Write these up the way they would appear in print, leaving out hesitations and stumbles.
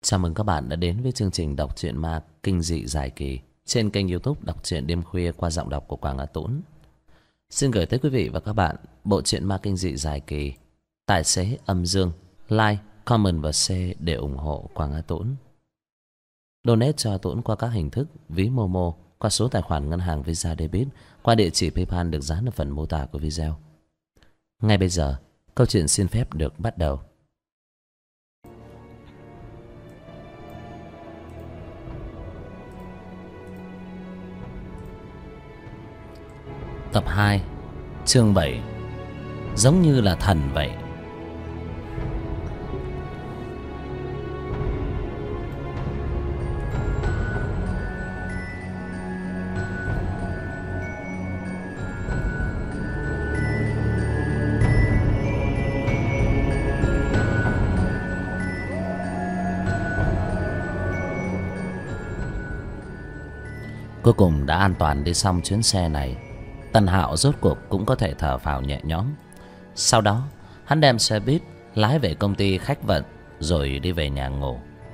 Chào mừng các bạn đã đến với chương trình đọc truyện ma kinh dị dài kỳ trên kênh YouTube Đọc truyện đêm khuya qua giọng đọc của Quảng Á Tũng. Xin gửi tới quý vị và các bạn bộ truyện ma kinh dị dài kỳ Tài xế âm dương. Like, comment và share để ủng hộ Quảng Á Tũng. Donate cho Tũng qua các hình thức ví Momo, qua số tài khoản ngân hàng Visa Debit, qua địa chỉ PayPal được dán ở phần mô tả của video. Ngay bây giờ, câu chuyện xin phép được bắt đầu. Tập 2, chương 7. Giống như là thần vậy. Cuối cùng đã an toàn đi xong chuyến xe này. Tần Hạo rốt cuộc cũng có thể thở phào nhẹ nhõm. Sau đó hắn đem xe buýt lái về công ty khách vận rồi đi về nhà ngủ.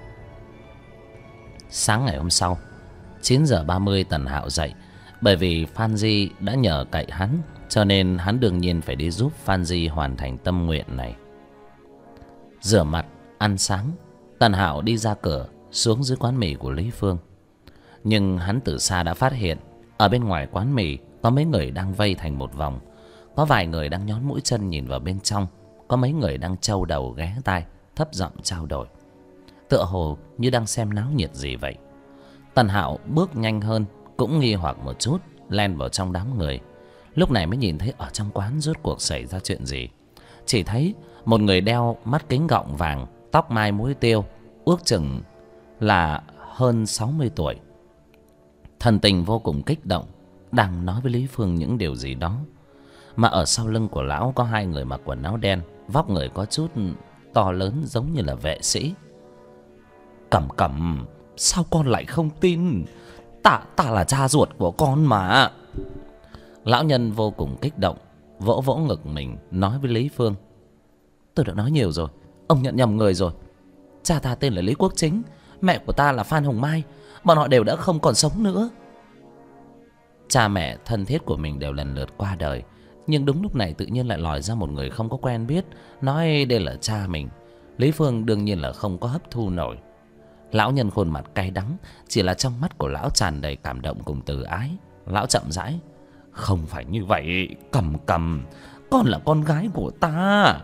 Sáng ngày hôm sau 9:30 Tần Hạo dậy. Bởi vì Phan Di đã nhờ cậy hắn, cho nên hắn đương nhiên phải đi giúp Phan Di hoàn thành tâm nguyện này. Rửa mặt, ăn sáng, Tần Hạo đi ra cửa xuống dưới quán mì của Lý Phương. Nhưng hắn từ xa đã phát hiện ở bên ngoài quán mì có mấy người đang vây thành một vòng. Có vài người đang nhón mũi chân nhìn vào bên trong. Có mấy người đang trâu đầu ghé tai, thấp giọng trao đổi, tựa hồ như đang xem náo nhiệt gì vậy. Tần Hạo bước nhanh hơn, cũng nghi hoặc một chút, len vào trong đám người. Lúc này mới nhìn thấy ở trong quán rốt cuộc xảy ra chuyện gì. Chỉ thấy một người đeo mắt kính gọng vàng, tóc mai muối tiêu, ước chừng là hơn 60 tuổi, thần tình vô cùng kích động, đang nói với Lý Phương những điều gì đó. Mà ở sau lưng của lão có hai người mặc quần áo đen, vóc người có chút to lớn giống như là vệ sĩ. Cẩm Cẩm, sao con lại không tin? Ta là cha ruột của con mà. Lão nhân vô cùng kích động, vỗ vỗ ngực mình nói với Lý Phương: Tôi đã nói nhiều rồi, ông nhận nhầm người rồi. Cha ta tên là Lý Quốc Chính, mẹ của ta là Phan Hồng Mai. Bọn họ đều đã không còn sống nữa. Cha mẹ thân thiết của mình đều lần lượt qua đời, nhưng đúng lúc này tự nhiên lại lòi ra một người không có quen biết, nói đây là cha mình. Lý Phương đương nhiên là không có hấp thu nổi. Lão nhân khuôn mặt cay đắng, chỉ là trong mắt của lão tràn đầy cảm động cùng từ ái. Lão chậm rãi: Không phải như vậy, Cẩm Cẩm, con là con gái của ta.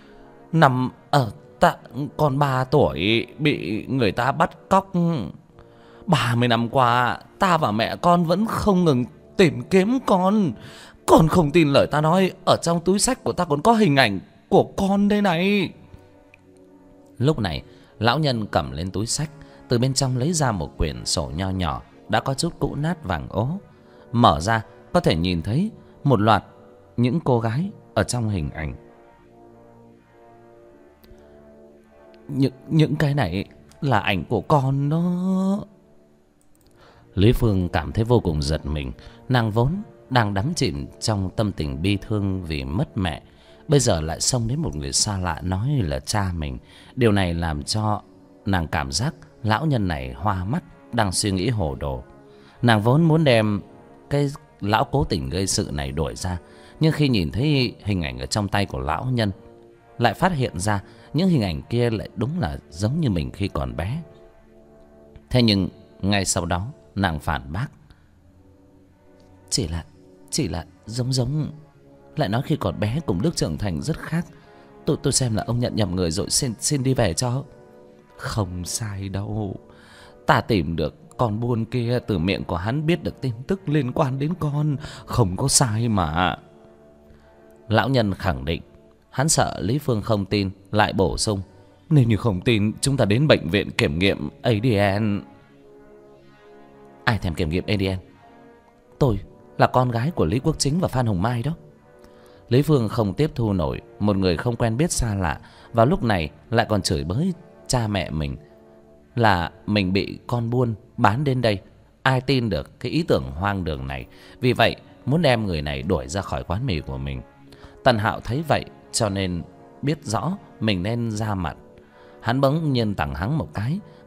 Con 3 tuổi bị người ta bắt cóc. 30 năm qua ta và mẹ con vẫn không ngừng tìm kiếm con. Con không tin lời ta nói, ở trong túi xách của ta còn có hình ảnh của con đây này. Lúc này lão nhân cầm lên túi xách, từ bên trong lấy ra một quyển sổ nho nhỏ, đã có chút cũ nát vàng ố. Mở ra có thể nhìn thấy một loạt những cô gái ở trong hình ảnh. Những cái này là ảnh của con đó. Lý Phương cảm thấy vô cùng giật mình. Nàng vốn đang đắm chìm trong tâm tình bi thương vì mất mẹ, bây giờ lại xông đến một người xa lạ nói là cha mình. Điều này làm cho nàng cảm giác lão nhân này hoa mắt, đang suy nghĩ hồ đồ. Nàng vốn muốn đem cái lão cố tình gây sự này đuổi ra, nhưng khi nhìn thấy hình ảnh ở trong tay của lão nhân, lại phát hiện ra những hình ảnh kia lại đúng là giống như mình khi còn bé. Thế nhưng ngay sau đó nàng phản bác: Chỉ là giống. Lại nói khi còn bé cùng lúc trưởng thành rất khác. Tôi xem là ông nhận nhầm người rồi, xin đi về cho. Không sai đâu. Ta tìm được con buôn kia, từ miệng của hắn biết được tin tức liên quan đến con, không có sai mà. Lão nhân khẳng định. Hắn sợ Lý Phương không tin, lại bổ sung: Nếu như không tin, chúng ta đến bệnh viện kiểm nghiệm ADN. Ai thèm kiểm nghiệm ADN? Tôi là con gái của Lý Quốc Chính và Phan Hồng Mai đó. Lý Phương không tiếp thu nổi một người không quen biết xa lạ vào lúc này lại còn chửi bới cha mẹ mình là mình bị con buôn bán đến đây. Ai tin được cái ý tưởng hoang đường này. Vì vậy muốn đem người này đuổi ra khỏi quán mì của mình. Tần Hạo thấy vậy cho nên biết rõ mình nên ra mặt. Hắn bỗng nhiên tằng hắng một cái,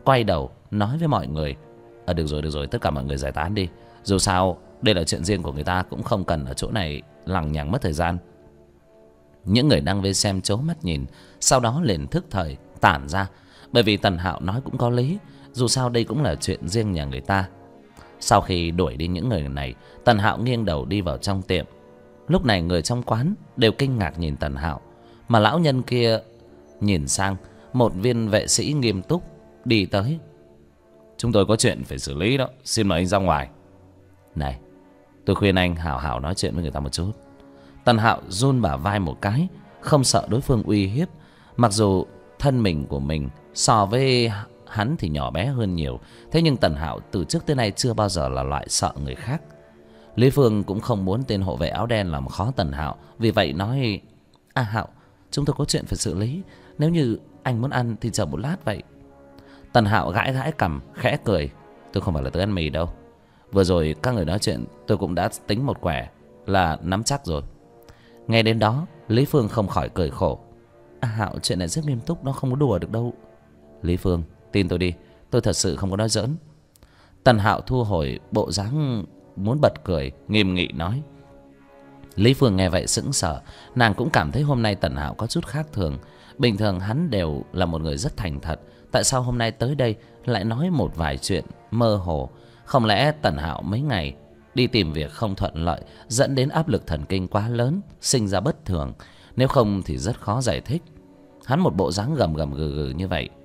quay đầu nói với mọi người: được rồi, tất cả mọi người giải tán đi. Dù sao đây là chuyện riêng của người ta, cũng không cần ở chỗ này lằng nhằng mất thời gian. Những người đang vây xem trố mắt nhìn, sau đó liền thức thời tản ra. Bởi vì Tần Hạo nói cũng có lý, dù sao đây cũng là chuyện riêng nhà người ta. Sau khi đuổi đi những người này, Tần Hạo nghiêng đầu đi vào trong tiệm. Lúc này người trong quán đều kinh ngạc nhìn Tần Hạo, mà lão nhân kia nhìn sang một viên vệ sĩ nghiêm túc đi tới. Chúng tôi có chuyện phải xử lý đó, xin mời anh ra ngoài. Này, tôi khuyên anh hảo hảo nói chuyện với người ta một chút. Tần Hạo run bả vai một cái, không sợ đối phương uy hiếp. Mặc dù thân mình của mình so với hắn thì nhỏ bé hơn nhiều, thế nhưng Tần Hạo từ trước tới nay chưa bao giờ là loại sợ người khác. Lý Phương cũng không muốn tên hộ vệ áo đen làm khó Tần Hạo, vì vậy nói: Hạo, chúng tôi có chuyện phải xử lý, nếu như anh muốn ăn thì chờ một lát vậy. Tần Hạo gãi gãi cằm khẽ cười: Tôi không phải là tới ăn mì đâu. Vừa rồi các người nói chuyện tôi cũng đã tính một quẻ là nắm chắc rồi. Nghe đến đó, Lý Phương không khỏi cười khổ: Hạo, chuyện này rất nghiêm túc, nó không có đùa được đâu. Lý Phương, tin tôi đi, tôi thật sự không có nói giỡn. Tần Hạo thu hồi bộ dáng muốn bật cười, nghiêm nghị nói. Lý Phương nghe vậy sững sờ, nàng cũng cảm thấy hôm nay Tần Hạo có chút khác thường. Bình thường hắn đều là một người rất thành thật, tại sao hôm nay tới đây lại nói một vài chuyện mơ hồ? Không lẽ Tần Hạo mấy ngày đi tìm việc không thuận lợi, dẫn đến áp lực thần kinh quá lớn, sinh ra bất thường? Nếu không thì rất khó giải thích. Hắn một bộ dáng gầm gầm gừ gừ như vậy.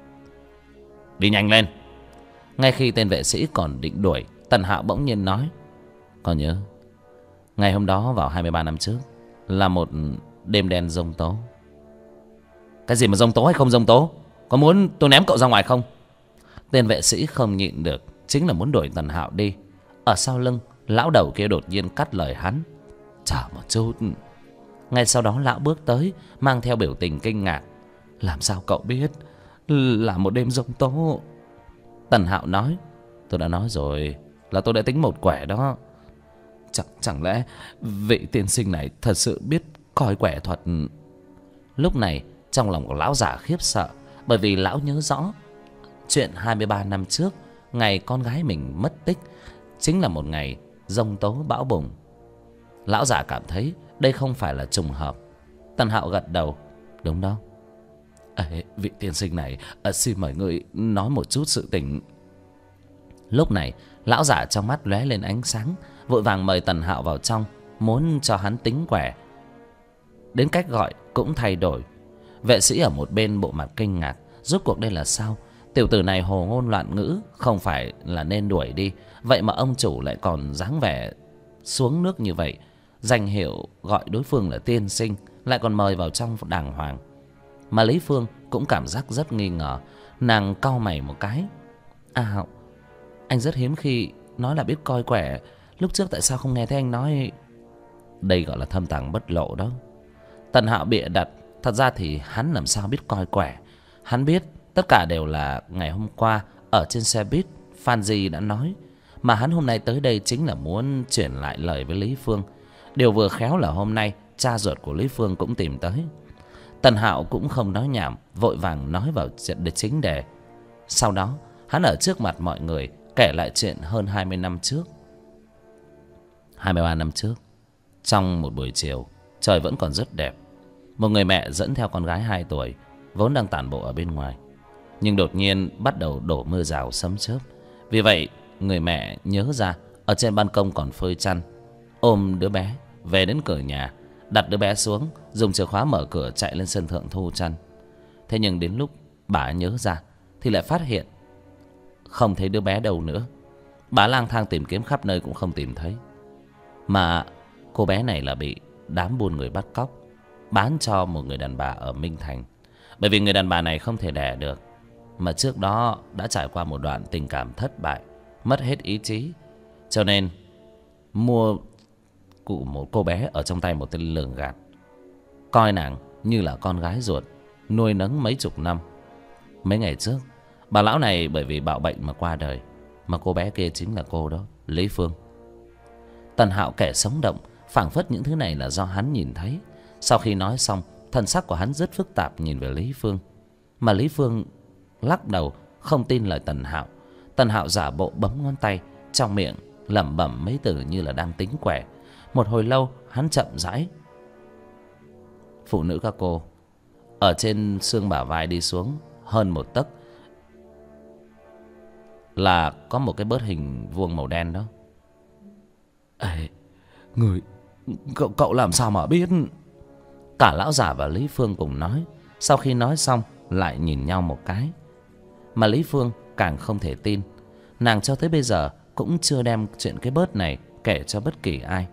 Đi nhanh lên. Ngay khi tên vệ sĩ còn định đuổi, Tần Hạo bỗng nhiên nói: Còn nhớ ngày hôm đó vào 23 năm trước là một đêm đen giông tố. Cái gì mà giông tố hay không giông tố? Có muốn tôi ném cậu ra ngoài không? Tên vệ sĩ không nhịn được, chính là muốn đuổi Tần Hạo đi. Ở sau lưng, lão đầu kia đột nhiên cắt lời hắn: Chờ một chút. Ngay sau đó lão bước tới, mang theo biểu tình kinh ngạc: Làm sao cậu biết là một đêm giông tố? Tần Hạo nói: Tôi đã nói rồi, là tôi đã tính một quẻ đó. Chẳng lẽ vị tiên sinh này thật sự biết coi quẻ thuật? Lúc này trong lòng của lão già khiếp sợ, bởi vì lão nhớ rõ chuyện 23 năm trước, ngày con gái mình mất tích, chính là một ngày giông tố bão bùng. Lão già cảm thấy đây không phải là trùng hợp. Tần Hạo gật đầu: Đúng đó. Vị tiên sinh này, xin mời người nói một chút sự tình. Lúc này lão giả trong mắt lóe lên ánh sáng, vội vàng mời Tần Hạo vào trong, muốn cho hắn tính quẻ. Đến cách gọi cũng thay đổi. Vệ sĩ ở một bên bộ mặt kinh ngạc, rốt cuộc đây là sao? Tiểu tử này hồ ngôn loạn ngữ, không phải là nên đuổi đi, vậy mà ông chủ lại còn dáng vẻ xuống nước như vậy. Danh hiệu gọi đối phương là tiên sinh, lại còn mời vào trong đàng hoàng. Mà Lý Phương cũng cảm giác rất nghi ngờ. Nàng cau mày một cái: Hạo, anh rất hiếm khi nói là biết coi quẻ, lúc trước tại sao không nghe thấy anh nói? Đây gọi là thâm tàng bất lộ đó. Tần Hạo bịa đặt, thật ra thì hắn làm sao biết coi quẻ. Hắn biết tất cả đều là ngày hôm qua ở trên xe buýt Phan Di đã nói, mà hắn hôm nay tới đây chính là muốn chuyển lại lời với Lý Phương. Điều vừa khéo là hôm nay cha ruột của Lý Phương cũng tìm tới. Tần Hạo cũng không nói nhảm, vội vàng nói vào chuyện để chính đề. Sau đó hắn ở trước mặt mọi người kể lại chuyện hơn 20 năm trước. 23 năm trước, trong một buổi chiều, trời vẫn còn rất đẹp. Một người mẹ dẫn theo con gái 2 tuổi, vốn đang tản bộ ở bên ngoài, nhưng đột nhiên bắt đầu đổ mưa rào sấm chớp. Vì vậy người mẹ nhớ ra ở trên ban công còn phơi chăn, ôm đứa bé về đến cửa nhà, đặt đứa bé xuống, dùng chìa khóa mở cửa chạy lên sân thượng thu chăn. Thế nhưng đến lúc bà nhớ ra thì lại phát hiện không thấy đứa bé đâu nữa. Bà lang thang tìm kiếm khắp nơi cũng không tìm thấy, mà cô bé này là bị đám buôn người bắt cóc, bán cho một người đàn bà ở Minh Thành. Bởi vì người đàn bà này không thể đẻ được, mà trước đó đã trải qua một đoạn tình cảm thất bại, mất hết ý chí, cho nên mua cụ một cô bé ở trong tay một tên lường gạt, coi nàng như là con gái ruột, nuôi nấng mấy chục năm. Mấy ngày trước, bà lão này bởi vì bạo bệnh mà qua đời, mà cô bé kia chính là cô đó, Lý Phương. Tần Hạo kể sống động, phảng phất những thứ này là do hắn nhìn thấy. Sau khi nói xong, thần sắc của hắn rất phức tạp nhìn về Lý Phương, mà Lý Phương lắc đầu không tin lời Tần Hạo. Tần Hạo giả bộ bấm ngón tay, trong miệng lẩm bẩm mấy từ như là đang tính quẻ. Một hồi lâu hắn chậm rãi: phụ nữ các cô, ở trên xương bả vai đi xuống hơn 1 tấc là có một cái bớt hình vuông màu đen đó. Ê, người, cậu làm sao mà biết? Cả lão giả và Lý Phương cùng nói. Sau khi nói xong lại nhìn nhau một cái. Mà Lý Phương càng không thể tin. Nàng cho tới bây giờ cũng chưa đem chuyện cái bớt này kể cho bất kỳ ai.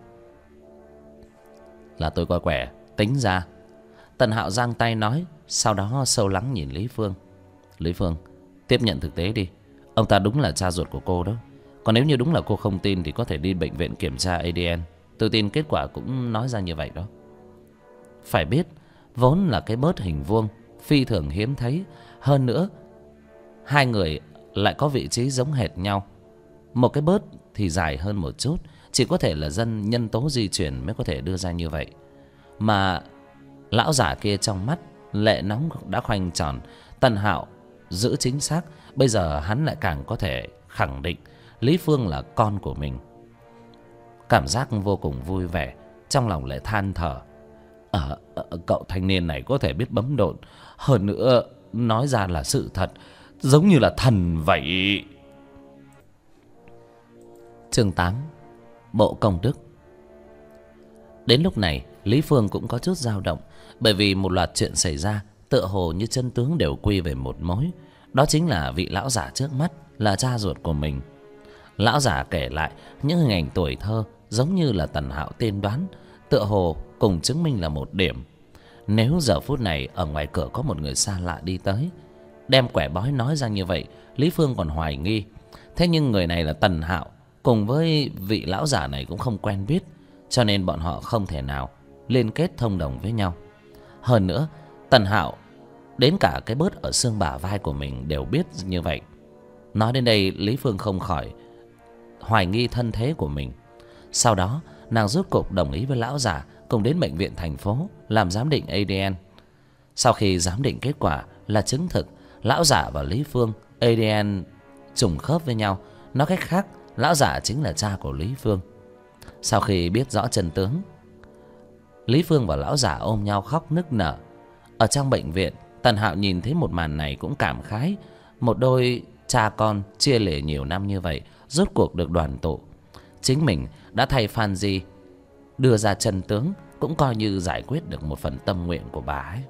Là tôi coi quẻ tính ra. Tần Hạo giang tay nói, sau đó sâu lắng nhìn Lý Phương. Lý Phương, tiếp nhận thực tế đi. Ông ta đúng là cha ruột của cô đó. Còn nếu như đúng là cô không tin thì có thể đi bệnh viện kiểm tra ADN. Tôi tin kết quả cũng nói ra như vậy đó. Phải biết, vốn là cái bớt hình vuông phi thường hiếm thấy. Hơn nữa, hai người lại có vị trí giống hệt nhau. Một cái bớt thì dài hơn một chút, chỉ có thể là nhân tố di truyền mới có thể đưa ra như vậy. Mà lão giả kia trong mắt lệ nóng đã khoanh tròn. Tần Hạo giữ chính xác. Bây giờ hắn lại càng có thể khẳng định Lý Phương là con của mình. Cảm giác vô cùng vui vẻ, trong lòng lại than thở. Cậu thanh niên này có thể biết bấm độn, hơn nữa nói ra là sự thật, giống như là thần vậy. Chương 8: Bộ công đức. Đến lúc này Lý Phương cũng có chút dao động, bởi vì một loạt chuyện xảy ra tựa hồ như chân tướng đều quy về một mối. Đó chính là vị lão giả trước mắt là cha ruột của mình. Lão giả kể lại những hình ảnh tuổi thơ giống như là Tần Hạo tiên đoán, tựa hồ cùng chứng minh là một điểm. Nếu giờ phút này ở ngoài cửa có một người xa lạ đi tới, đem quẻ bói nói ra như vậy, Lý Phương còn hoài nghi. Thế nhưng người này là Tần Hạo, cùng với vị lão giả này cũng không quen biết, cho nên bọn họ không thể nào liên kết thông đồng với nhau. Hơn nữa, Tần Hạo đến cả cái bớt ở xương bả vai của mình đều biết như vậy. Nói đến đây, Lý Phương không khỏi hoài nghi thân thế của mình. Sau đó nàng rốt cuộc đồng ý với lão giả cùng đến bệnh viện thành phố làm giám định ADN. Sau khi giám định kết quả là chứng thực lão giả và Lý Phương ADN trùng khớp với nhau. Nói cách khác, lão giả chính là cha của Lý Phương. Sau khi biết rõ chân tướng, Lý Phương và lão giả ôm nhau khóc nức nở. Ở trong bệnh viện, Tần Hạo nhìn thấy một màn này cũng cảm khái. Một đôi cha con chia lìa nhiều năm như vậy rốt cuộc được đoàn tụ. Chính mình đã thay Phan Di đưa ra chân tướng, cũng coi như giải quyết được một phần tâm nguyện của bà ấy.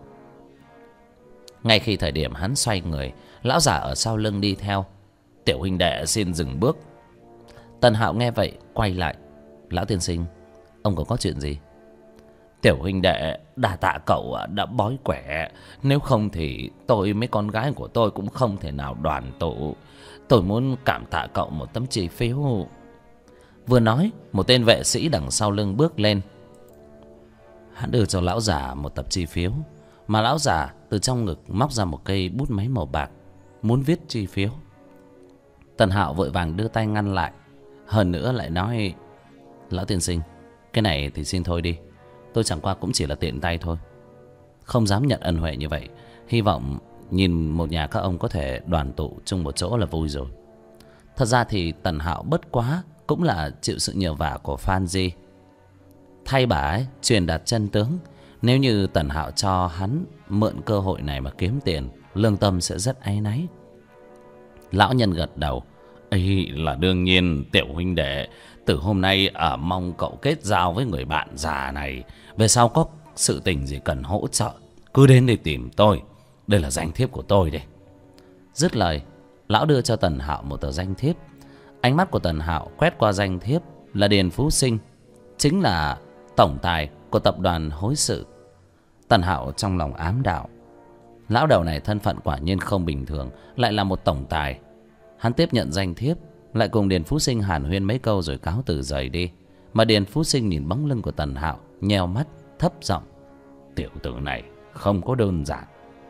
Ngay khi thời điểm hắn xoay người, lão giả ở sau lưng đi theo. Tiểu huynh đệ xin dừng bước. Tần Hạo nghe vậy quay lại. Lão tiên sinh, ông có chuyện gì? Tiểu huynh đệ, đa tạ cậu đã bói quẻ. Nếu không thì tôi mấy con gái của tôi cũng không thể nào đoàn tụ. Tôi muốn cảm tạ cậu một tấm chi phiếu. Vừa nói, một tên vệ sĩ đằng sau lưng bước lên. Hắn đưa cho lão giả một tập chi phiếu, mà lão giả từ trong ngực móc ra một cây bút máy màu bạc, muốn viết chi phiếu. Tần Hạo vội vàng đưa tay ngăn lại. Hơn nữa lại nói: Lão tiên sinh, cái này thì xin thôi đi. Tôi chẳng qua cũng chỉ là tiện tay thôi, không dám nhận ân huệ như vậy. Hy vọng nhìn một nhà các ông có thể đoàn tụ chung một chỗ là vui rồi. Thật ra thì Tần Hạo bất quá cũng là chịu sự nhờ vả của Phan Di, thay bà ấy truyền đạt chân tướng. Nếu như Tần Hạo cho hắn mượn cơ hội này mà kiếm tiền, lương tâm sẽ rất áy náy. Lão nhân gật đầu. Ấy là đương nhiên tiểu huynh đệ. Từ hôm nay mong cậu kết giao với người bạn già này. Về sau có sự tình gì cần hỗ trợ, cứ đến để tìm tôi. Đây là danh thiếp của tôi đây. Dứt lời, lão đưa cho Tần Hạo một tờ danh thiếp. Ánh mắt của Tần Hạo quét qua danh thiếp là Điền Phú Sinh, chính là tổng tài của tập đoàn Hối Sự. Tần Hạo trong lòng ám đạo, lão đầu này thân phận quả nhiên không bình thường, lại là một tổng tài. Hắn tiếp nhận danh thiếp, lại cùng Điền Phú Sinh hàn huyên mấy câu rồi cáo từ rời đi. Mà Điền Phú Sinh nhìn bóng lưng của Tần Hạo, nheo mắt thấp giọng: Tiểu tử này không có đơn giản.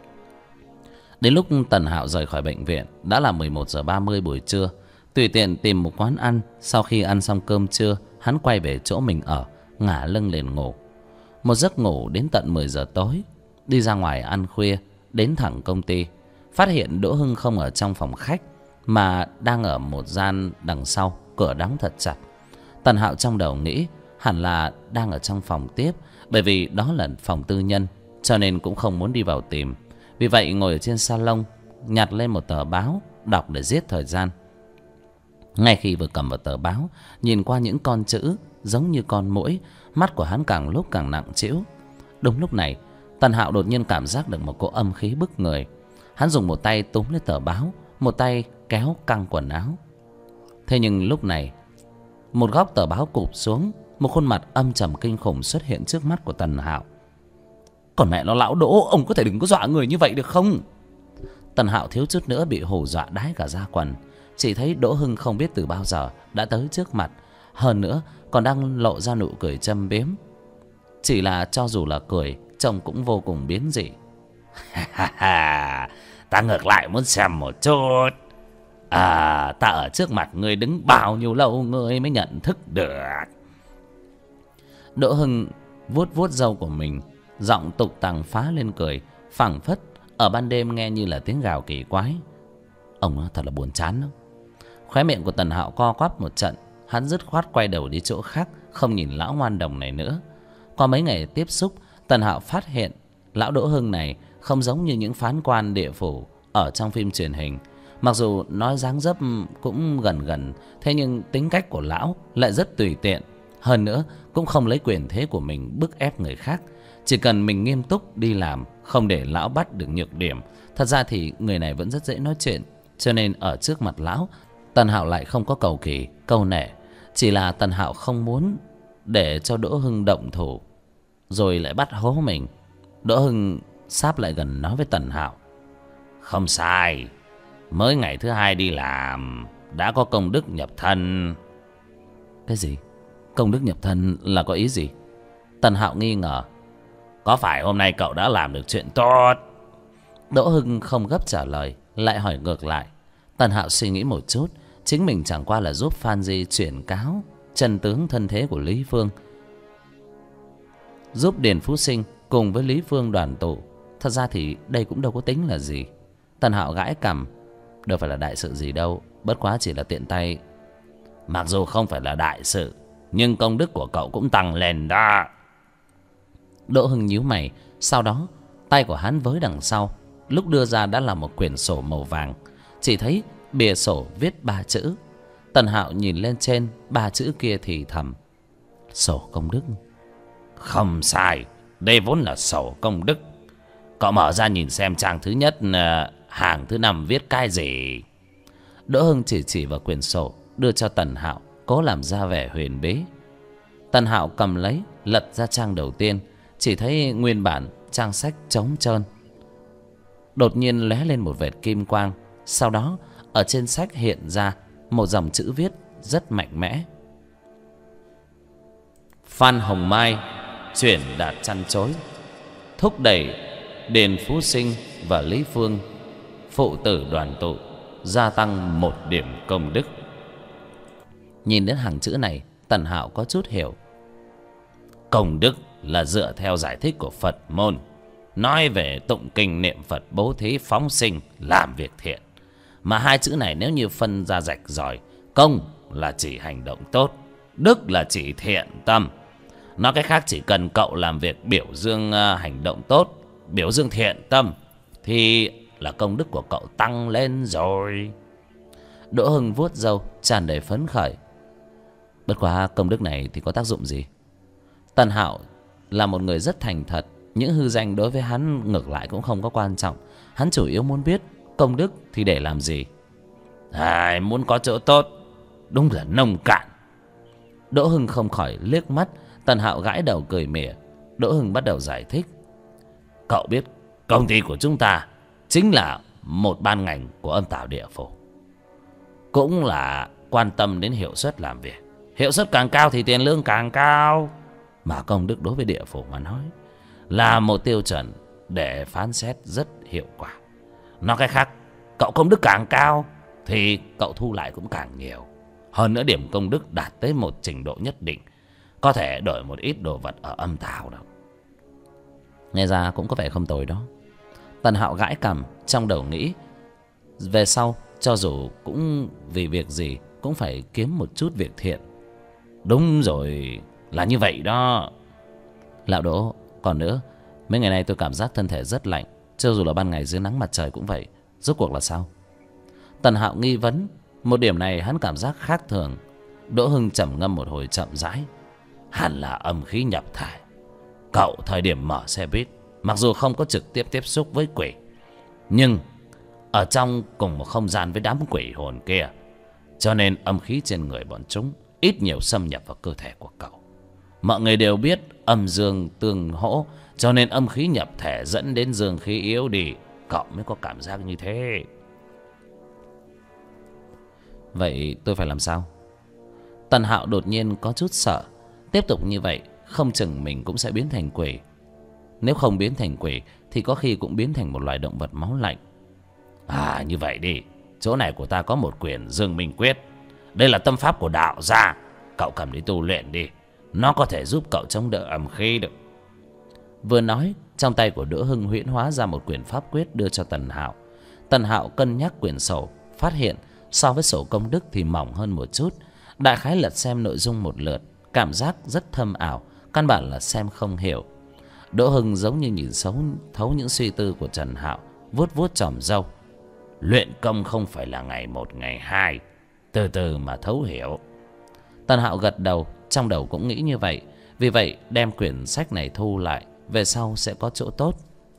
Đến lúc Tần Hạo rời khỏi bệnh viện đã là 11:30 buổi trưa. Tùy tiện tìm một quán ăn. Sau khi ăn xong cơm trưa, hắn quay về chỗ mình ở, ngả lưng lên ngủ. Một giấc ngủ đến tận 10 giờ tối. Đi ra ngoài ăn khuya, đến thẳng công ty. phát hiện Đỗ Hưng không ở trong phòng khách mà đang ở một gian đằng sau, cửa đóng thật chặt. Tần Hạo trong đầu nghĩ hẳn là đang ở trong phòng tiếp, bởi vì đó là phòng tư nhân, cho nên cũng không muốn đi vào tìm. Vì vậy ngồi ở trên salon, nhặt lên một tờ báo đọc để giết thời gian. Ngay khi vừa cầm vào tờ báo, nhìn qua những con chữ giống như con muỗi, mắt của hắn càng lúc càng nặng trĩu. Đúng lúc này, Tần Hạo đột nhiên cảm giác được một cỗ âm khí bức người. Hắn dùng một tay túm lấy tờ báo, một tay kéo căng quần áo. Thế nhưng lúc này, một góc tờ báo cụp xuống, một khuôn mặt âm trầm kinh khủng xuất hiện trước mắt của Tần Hạo. Còn mẹ nó lão Đỗ, ông có thể đừng có dọa người như vậy được không? Tần Hạo thiếu chút nữa bị hù dọa đái cả da quần. Chỉ thấy Đỗ Hưng không biết từ bao giờ đã tới trước mặt, hơn nữa còn đang lộ ra nụ cười châm biếm. Chỉ là cho dù là cười, trông cũng vô cùng biến dị. Ta ngược lại muốn xem một chút. Ta ở trước mặt ngươi đứng bao nhiêu lâu ngươi mới nhận thức được? Đỗ Hưng vuốt vuốt râu của mình, giọng tục tằng phá lên cười, phảng phất ở ban đêm nghe như là tiếng gào kỳ quái. Ông thật là buồn chán đó. Khóe miệng của Tần Hạo co quắp một trận, hắn dứt khoát quay đầu đi chỗ khác, không nhìn lão ngoan đồng này nữa. Qua mấy ngày tiếp xúc, Tần Hạo phát hiện lão Đỗ Hưng này không giống như những phán quan địa phủ ở trong phim truyền hình. Mặc dù nói dáng dấp cũng gần gần, thế nhưng tính cách của lão lại rất tùy tiện. Hơn nữa cũng không lấy quyền thế của mình bức ép người khác. Chỉ cần mình nghiêm túc đi làm, không để lão bắt được nhược điểm. Thật ra thì người này vẫn rất dễ nói chuyện, cho nên ở trước mặt lão, Tần Hạo lại không có cầu kỳ, câu nệ. Chỉ là Tần Hạo không muốn để cho Đỗ Hưng động thủ rồi lại bắt hố mình. Đỗ Hưng sáp lại gần nói với Tần Hạo: Không sai, mới ngày thứ 2 đi làm đã có công đức nhập thân. Cái gì? Công đức nhập thân là có ý gì? Tần Hạo nghi ngờ. Có phải hôm nay cậu đã làm được chuyện tốt? Đỗ Hưng không gấp trả lời, lại hỏi ngược lại. Tần Hạo suy nghĩ một chút, chính mình chẳng qua là giúp Phan Di chuyển cáo chân tướng thân thế của Lý Phương, giúp Điền Phú Sinh cùng với Lý Phương đoàn tụ. Thật ra thì đây cũng đâu có tính là gì. Tần Hạo gãi cằm. Đâu phải là đại sự gì đâu, bất quá chỉ là tiện tay. Mặc dù không phải là đại sự, nhưng công đức của cậu cũng tăng lên đó. Đỗ Hưng nhíu mày. Sau đó tay của hắn với đằng sau, lúc đưa ra đã là một quyển sổ màu vàng. Chỉ thấy bìa sổ viết 3 chữ. Tần Hạo nhìn lên trên 3 chữ kia thì thầm: Sổ công đức. Không sai, đây vốn là sổ công đức. Cậu mở ra nhìn xem trang thứ nhất, hàng thứ 5 viết cái gì? Đỗ Hưng chỉ vào quyển sổ, đưa cho Tần Hạo, cố làm ra vẻ huyền bí. Tần Hạo cầm lấy, lật ra trang đầu tiên. Chỉ thấy nguyên bản trang sách trống trơn. Đột nhiên lóe lên một vệt kim quang. Sau đó ở trên sách hiện ra một dòng chữ viết rất mạnh mẽ: Phan Hồng Mai chuyển đạt chăn chối, thúc đẩy Điền Phú Sinh và Lý Phương phụ tử đoàn tụ, gia tăng 1 điểm công đức. Nhìn đến hàng chữ này, Tần Hạo có chút hiểu. Công đức là dựa theo giải thích của Phật môn, nói về tụng kinh niệm Phật, bố thí, phóng sinh, làm việc thiện. Mà 2 chữ này nếu như phân ra rạch ròi, công là chỉ hành động tốt, đức là chỉ thiện tâm. Nói cách khác, chỉ cần cậu làm việc biểu dương hành động tốt, biểu dương thiện tâm, thì là công đức của cậu tăng lên rồi. Đỗ Hưng vuốt râu tràn đầy phấn khởi. Bất quá công đức này thì có tác dụng gì? Tần Hạo là một người rất thành thật, những hư danh đối với hắn ngược lại cũng không có quan trọng. Hắn chủ yếu muốn biết công đức thì để làm gì. Muốn có chỗ tốt, đúng là nông cạn. Đỗ Hưng không khỏi liếc mắt. Tần Hạo gãi đầu cười mỉa. Đỗ Hưng bắt đầu giải thích: Cậu biết công ty của chúng ta chính là một ban ngành của âm tào địa phủ, cũng là quan tâm đến hiệu suất làm việc. Hiệu suất càng cao thì tiền lương càng cao. Mà công đức đối với địa phủ mà nói là một tiêu chuẩn để phán xét rất hiệu quả. Nói cách khác, cậu công đức càng cao thì cậu thu lại cũng càng nhiều. Hơn nữa điểm công đức đạt tới một trình độ nhất định, có thể đổi một ít đồ vật ở âm tào đâu. Nghe ra cũng có vẻ không tồi đó. Tần Hạo gãi cằm, trong đầu nghĩ Về sau cho dù cũng vì việc gì cũng phải kiếm một chút việc thiện. Đúng rồi, là như vậy đó. Lão Đỗ, còn nữa, mấy ngày nay tôi cảm giác thân thể rất lạnh, cho dù là ban ngày dưới nắng mặt trời cũng vậy. Rốt cuộc là sao? Tần Hạo nghi vấn. Một điểm này hắn cảm giác khác thường. Đỗ Hưng trầm ngâm một hồi chậm rãi. Hẳn là âm khí nhập thể. Cậu thời điểm mở xe buýt, mặc dù không có trực tiếp tiếp xúc với quỷ, nhưng ở trong cùng một không gian với đám quỷ hồn kia, cho nên âm khí trên người bọn chúng ít nhiều xâm nhập vào cơ thể của cậu. Mọi người đều biết âm dương tương hỗ, cho nên âm khí nhập thể dẫn đến dương khí yếu đi, cậu mới có cảm giác như thế. Vậy tôi phải làm sao? Tần Hạo đột nhiên có chút sợ. Tiếp tục như vậy không chừng mình cũng sẽ biến thành quỷ. Nếu không biến thành quỷ thì có khi cũng biến thành một loài động vật máu lạnh. Như vậy đi, chỗ này của ta có một quyển Dương Minh Quyết. Đây là tâm pháp của đạo gia, cậu cầm đi tu luyện đi, nó có thể giúp cậu chống đỡ âm khí được. Vừa nói, trong tay của Đỗ Hưng huyễn hóa ra một quyển pháp quyết đưa cho Tần Hạo. Tần Hạo cân nhắc quyển sổ, phát hiện so với sổ công đức thì mỏng hơn một chút. Đại khái lật xem nội dung một lượt, cảm giác rất thâm ảo, căn bản là xem không hiểu. Đỗ Hưng giống như nhìn thấu những suy tư của Tần Hạo, vuốt vuốt chòm râu. Luyện công không phải là ngày một ngày hai, từ từ mà thấu hiểu. Tần Hạo gật đầu, trong đầu cũng nghĩ như vậy. Vì vậy đem quyển sách này thu lại, về sau sẽ có chỗ tốt.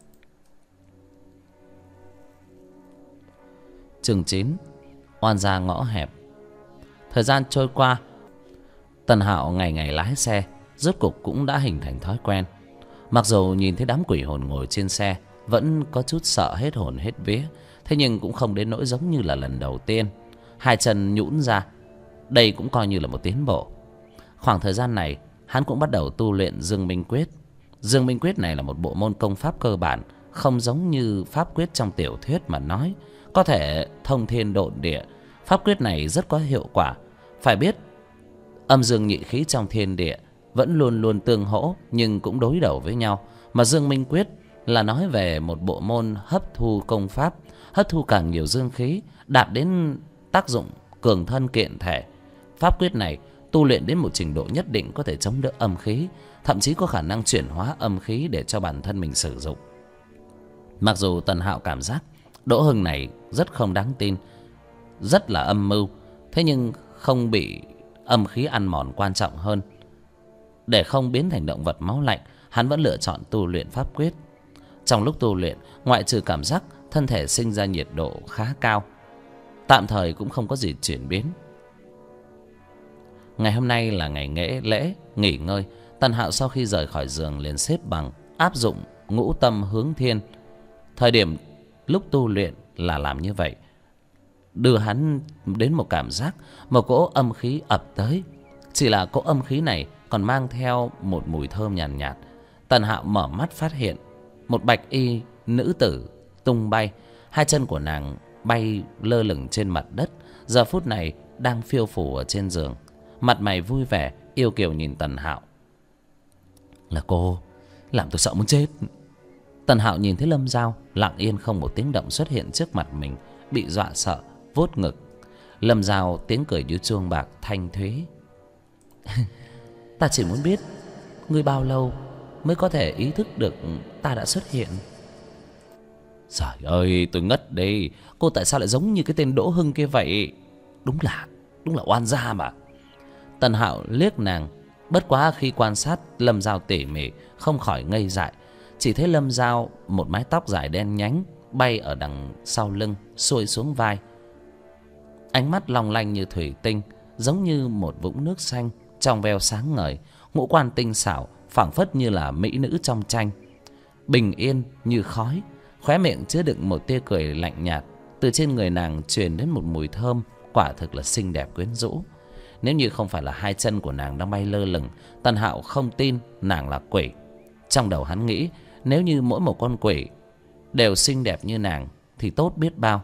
Chương 9. Oan gia ngõ hẹp. Thời gian trôi qua, Tần Hạo ngày ngày lái xe, rốt cục cũng đã hình thành thói quen. Mặc dù nhìn thấy đám quỷ hồn ngồi trên xe, vẫn có chút sợ hết hồn hết vía, thế nhưng cũng không đến nỗi giống như là lần đầu tiên. Hai chân nhũn ra, đây cũng coi như là một tiến bộ. Khoảng thời gian này, hắn cũng bắt đầu tu luyện Dương Minh Quyết. Dương Minh Quyết này là một bộ môn công pháp cơ bản, không giống như pháp quyết trong tiểu thuyết mà nói có thể thông thiên độn địa. Pháp quyết này rất có hiệu quả. Phải biết, âm dương nhị khí trong thiên địa vẫn luôn luôn tương hỗ nhưng cũng đối đầu với nhau. Mà Dương Minh Quyết là nói về một bộ môn hấp thu công pháp, hấp thu càng nhiều dương khí, đạt đến tác dụng cường thân kiện thể. Pháp quyết này tu luyện đến một trình độ nhất định có thể chống đỡ âm khí, thậm chí có khả năng chuyển hóa âm khí để cho bản thân mình sử dụng. Mặc dù Tần Hạo cảm giác Đỗ Hưng này rất không đáng tin, rất là âm mưu, thế nhưng không bị âm khí ăn mòn quan trọng hơn. Để không biến thành động vật máu lạnh, hắn vẫn lựa chọn tu luyện pháp quyết. Trong lúc tu luyện, ngoại trừ cảm giác thân thể sinh ra nhiệt độ khá cao, tạm thời cũng không có gì chuyển biến. Ngày hôm nay là ngày lễ nghỉ ngơi. Tần Hạo sau khi rời khỏi giường liền xếp bằng, áp dụng ngũ tâm hướng thiên. Thời điểm lúc tu luyện là làm như vậy, đưa hắn đến một cảm giác một cỗ âm khí ập tới. Chỉ là cỗ âm khí này còn mang theo một mùi thơm nhàn nhạt. Tần Hạo mở mắt phát hiện một bạch y nữ tử tung bay, hai chân của nàng bay lơ lửng trên mặt đất, giờ phút này đang phiêu phù ở trên giường, mặt mày vui vẻ yêu kiều nhìn Tần Hạo. Là cô, làm tôi sợ muốn chết. Tần Hạo nhìn thấy Lâm Dao lặng yên không một tiếng động xuất hiện trước mặt mình, bị dọa sợ vuốt ngực. Lâm Dao tiếng cười như chuông bạc thanh thúy. Ta chỉ muốn biết ngươi bao lâu mới có thể ý thức được ta đã xuất hiện. Trời ơi, tôi ngất đây. Cô tại sao lại giống như cái tên Đỗ Hưng kia vậy? Đúng là oan gia mà. Tần Hạo liếc nàng, bất quá khi quan sát Lâm Dao tỉ mỉ không khỏi ngây dại. Chỉ thấy Lâm Dao một mái tóc dài đen nhánh bay ở đằng sau lưng xuôi xuống vai, ánh mắt long lanh như thủy tinh, giống như một vũng nước xanh trong veo sáng ngời, ngũ quan tinh xảo phảng phất như là mỹ nữ trong tranh, bình yên như khói, khóe miệng chứa đựng một tia cười lạnh nhạt. Từ trên người nàng truyền đến một mùi thơm quả thực là xinh đẹp quyến rũ. Nếu như không phải là hai chân của nàng đang bay lơ lửng, Tần Hạo không tin nàng là quỷ. Trong đầu hắn nghĩ, nếu như mỗi một con quỷ đều xinh đẹp như nàng thì tốt biết bao.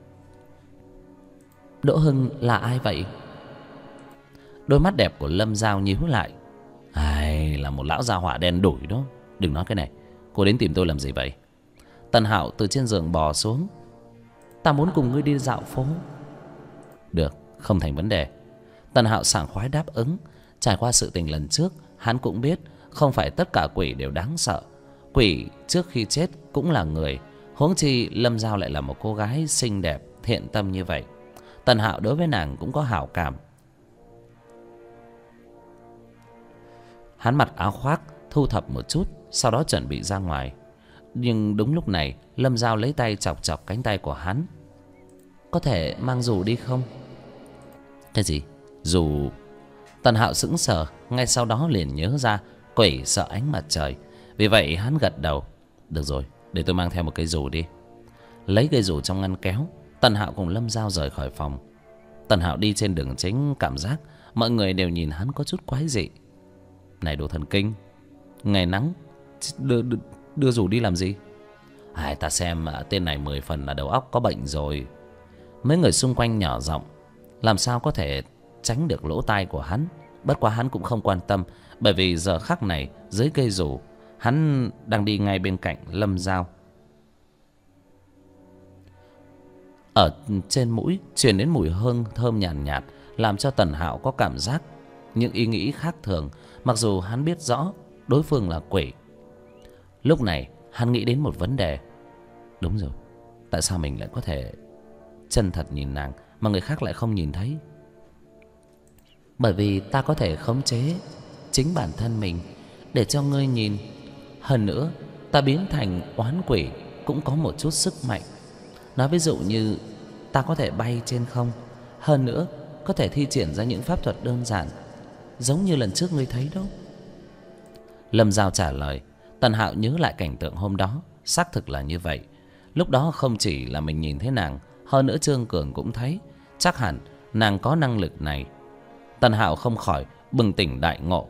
Đỗ Hưng là ai vậy? Đôi mắt đẹp của Lâm Dao nhíu lại. Ai, là một lão gia hỏa đen đủi đó. Đừng nói cái này, cô đến tìm tôi làm gì vậy? Tần Hạo từ trên giường bò xuống. Ta muốn cùng ngươi đi dạo phố. Được, không thành vấn đề. Tần Hạo sảng khoái đáp ứng. Trải qua sự tình lần trước, hắn cũng biết không phải tất cả quỷ đều đáng sợ. Quỷ trước khi chết cũng là người. Huống chi Lâm Giao lại là một cô gái xinh đẹp, thiện tâm như vậy. Tần Hạo đối với nàng cũng có hảo cảm. Hắn mặc áo khoác, thu thập một chút, sau đó chuẩn bị ra ngoài. Nhưng đúng lúc này, Lâm Giao lấy tay chọc chọc cánh tay của hắn. Có thể mang dù đi không? Cái gì? Dù? Tần Hạo sững sờ, ngay sau đó liền nhớ ra quỷ sợ ánh mặt trời. Vì vậy hắn gật đầu. Được rồi, để tôi mang theo một cây dù đi. Lấy cây dù trong ngăn kéo, Tần Hạo cùng Lâm Giao rời khỏi phòng. Tần Hạo đi trên đường chính, cảm giác mọi người đều nhìn hắn có chút quái dị. Này đồ thần kinh, ngày nắng đưa dù đi làm gì? Ta xem tên này 10 phần là đầu óc có bệnh rồi. Mấy người xung quanh nhỏ giọng, làm sao có thể tránh được lỗ tai của hắn. Bất quá hắn cũng không quan tâm, bởi vì giờ khắc này dưới cây dù, hắn đang đi ngay bên cạnh Lâm Giao. Ở trên mũi truyền đến mùi hương thơm nhàn nhạt, làm cho Tần Hạo có cảm giác những ý nghĩ khác thường, mặc dù hắn biết rõ đối phương là quỷ. Lúc này hắn nghĩ đến một vấn đề. Đúng rồi, tại sao mình lại có thể chân thật nhìn nàng mà người khác lại không nhìn thấy? Bởi vì ta có thể khống chế chính bản thân mình để cho ngươi nhìn. Hơn nữa, ta biến thành oán quỷ cũng có một chút sức mạnh. Nói ví dụ như ta có thể bay trên không. Hơn nữa, có thể thi triển ra những pháp thuật đơn giản, giống như lần trước ngươi thấy đó. Lâm Giao trả lời. Tần Hạo nhớ lại cảnh tượng hôm đó, xác thực là như vậy. Lúc đó không chỉ là mình nhìn thấy nàng, hơn nữa Trương Cường cũng thấy. Chắc hẳn nàng có năng lực này. Tần Hạo không khỏi bừng tỉnh đại ngộ.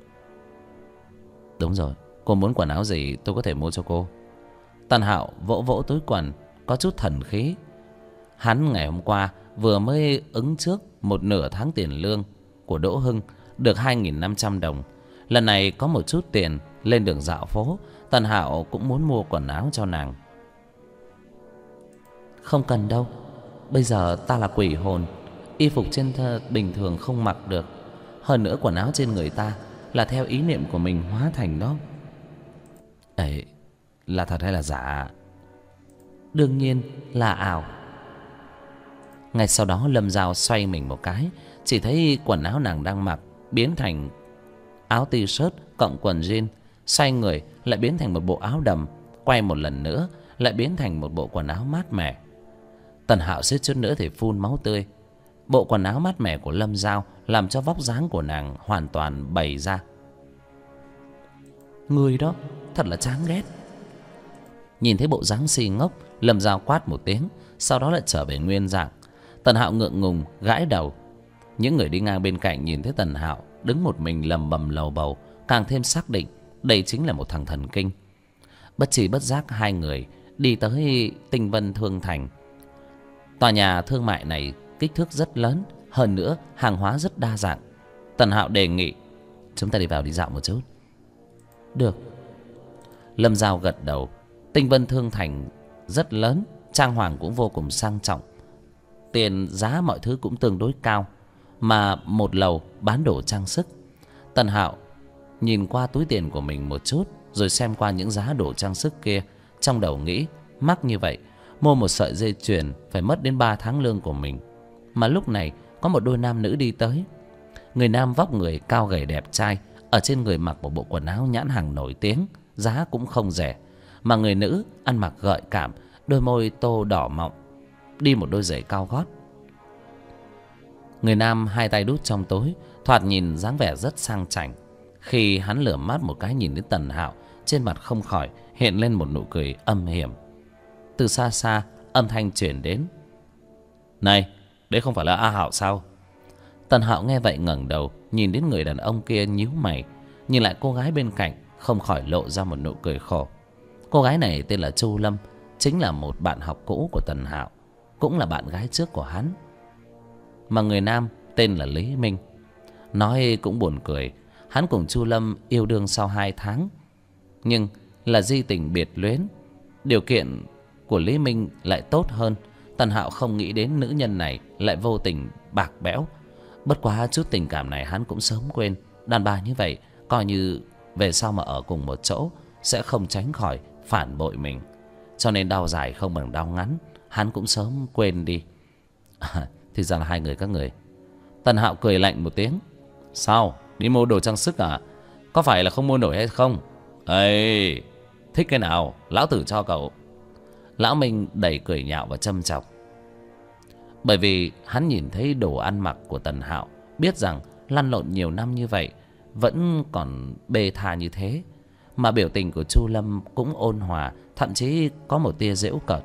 Đúng rồi, cô muốn quần áo gì tôi có thể mua cho cô. Tần Hạo vỗ vỗ túi quần, có chút thần khí. Hắn ngày hôm qua vừa mới ứng trước một nửa tháng tiền lương của Đỗ Hưng, được 2.500 đồng. Lần này có một chút tiền, lên đường dạo phố, Tần Hạo cũng muốn mua quần áo cho nàng. Không cần đâu, bây giờ ta là quỷ hồn, y phục trên bình thường không mặc được. Hơn nữa quần áo trên người ta là theo ý niệm của mình hóa thành đó. Ấy, là thật hay là giả? Đương nhiên là ảo. Ngay sau đó Lâm Giao xoay mình một cái, chỉ thấy quần áo nàng đang mặc biến thành áo t-shirt cộng quần jean, xoay người lại biến thành một bộ áo đầm, quay một lần nữa lại biến thành một bộ quần áo mát mẻ. Tần Hạo suýt chút nữa thì phun máu tươi. Bộ quần áo mát mẻ của Lâm Giao làm cho vóc dáng của nàng hoàn toàn bày ra. Người đó thật là chán ghét. Nhìn thấy bộ dáng si ngốc, Lâm Giao quát một tiếng, sau đó lại trở về nguyên dạng. Tần Hạo ngượng ngùng gãi đầu. Những người đi ngang bên cạnh nhìn thấy Tần Hạo đứng một mình lầm bầm lầu bầu, càng thêm xác định đây chính là một thằng thần kinh. Bất tri bất giác hai người đi tới Tinh Vân Thương Thành. Tòa nhà thương mại này kích thước rất lớn, hơn nữa hàng hóa rất đa dạng. Tần Hạo đề nghị chúng ta đi vào đi dạo một chút. Được. Lâm Giao gật đầu. Tinh Vân Thương Thành rất lớn, trang hoàng cũng vô cùng sang trọng. Tiền giá mọi thứ cũng tương đối cao, mà một lầu bán đồ trang sức. Tần Hạo nhìn qua túi tiền của mình một chút, rồi xem qua những giá đồ trang sức kia, trong đầu nghĩ mắc như vậy, mua một sợi dây chuyền phải mất đến 3 tháng lương của mình. Mà lúc này có một đôi nam nữ đi tới. Người nam vóc người cao gầy đẹp trai, ở trên người mặc một bộ quần áo nhãn hàng nổi tiếng, giá cũng không rẻ. Mà người nữ ăn mặc gợi cảm, đôi môi tô đỏ mọng, đi một đôi giày cao gót. Người nam hai tay đút trong túi, thoạt nhìn dáng vẻ rất sang chảnh. Khi hắn lườm mắt một cái nhìn đến Tần Hạo, trên mặt không khỏi hiện lên một nụ cười âm hiểm. Từ xa xa âm thanh truyền đến. Này, đấy không phải là A Hạo sao? Tần Hạo nghe vậy ngẩng đầu, nhìn đến người đàn ông kia nhíu mày, nhìn lại cô gái bên cạnh, không khỏi lộ ra một nụ cười khổ. Cô gái này tên là Chu Lâm, chính là một bạn học cũ của Tần Hạo, cũng là bạn gái trước của hắn. Mà người nam tên là Lý Minh. Nói cũng buồn cười, hắn cùng Chu Lâm yêu đương sau 2 tháng, nhưng là di tình biệt luyến. Điều kiện của Lý Minh lại tốt hơn, Tần Hạo không nghĩ đến nữ nhân này lại vô tình bạc bẽo. Bất quá chút tình cảm này hắn cũng sớm quên. Đàn bà như vậy coi như về sau mà ở cùng một chỗ sẽ không tránh khỏi phản bội mình. Cho nên đau dài không bằng đau ngắn, hắn cũng sớm quên đi. Thì ra là hai người các người. Tần Hạo cười lạnh một tiếng. Sao, đi mua đồ trang sức à? Có phải là không mua nổi hay không? Ê, thích cái nào lão tử cho cậu. Lão Minh đầy cười nhạo và châm chọc. Bởi vì hắn nhìn thấy đồ ăn mặc của Tần Hạo, biết rằng lăn lộn nhiều năm như vậy vẫn còn bê tha như thế. Mà biểu tình của Chu Lâm cũng ôn hòa, thậm chí có một tia giễu cợt.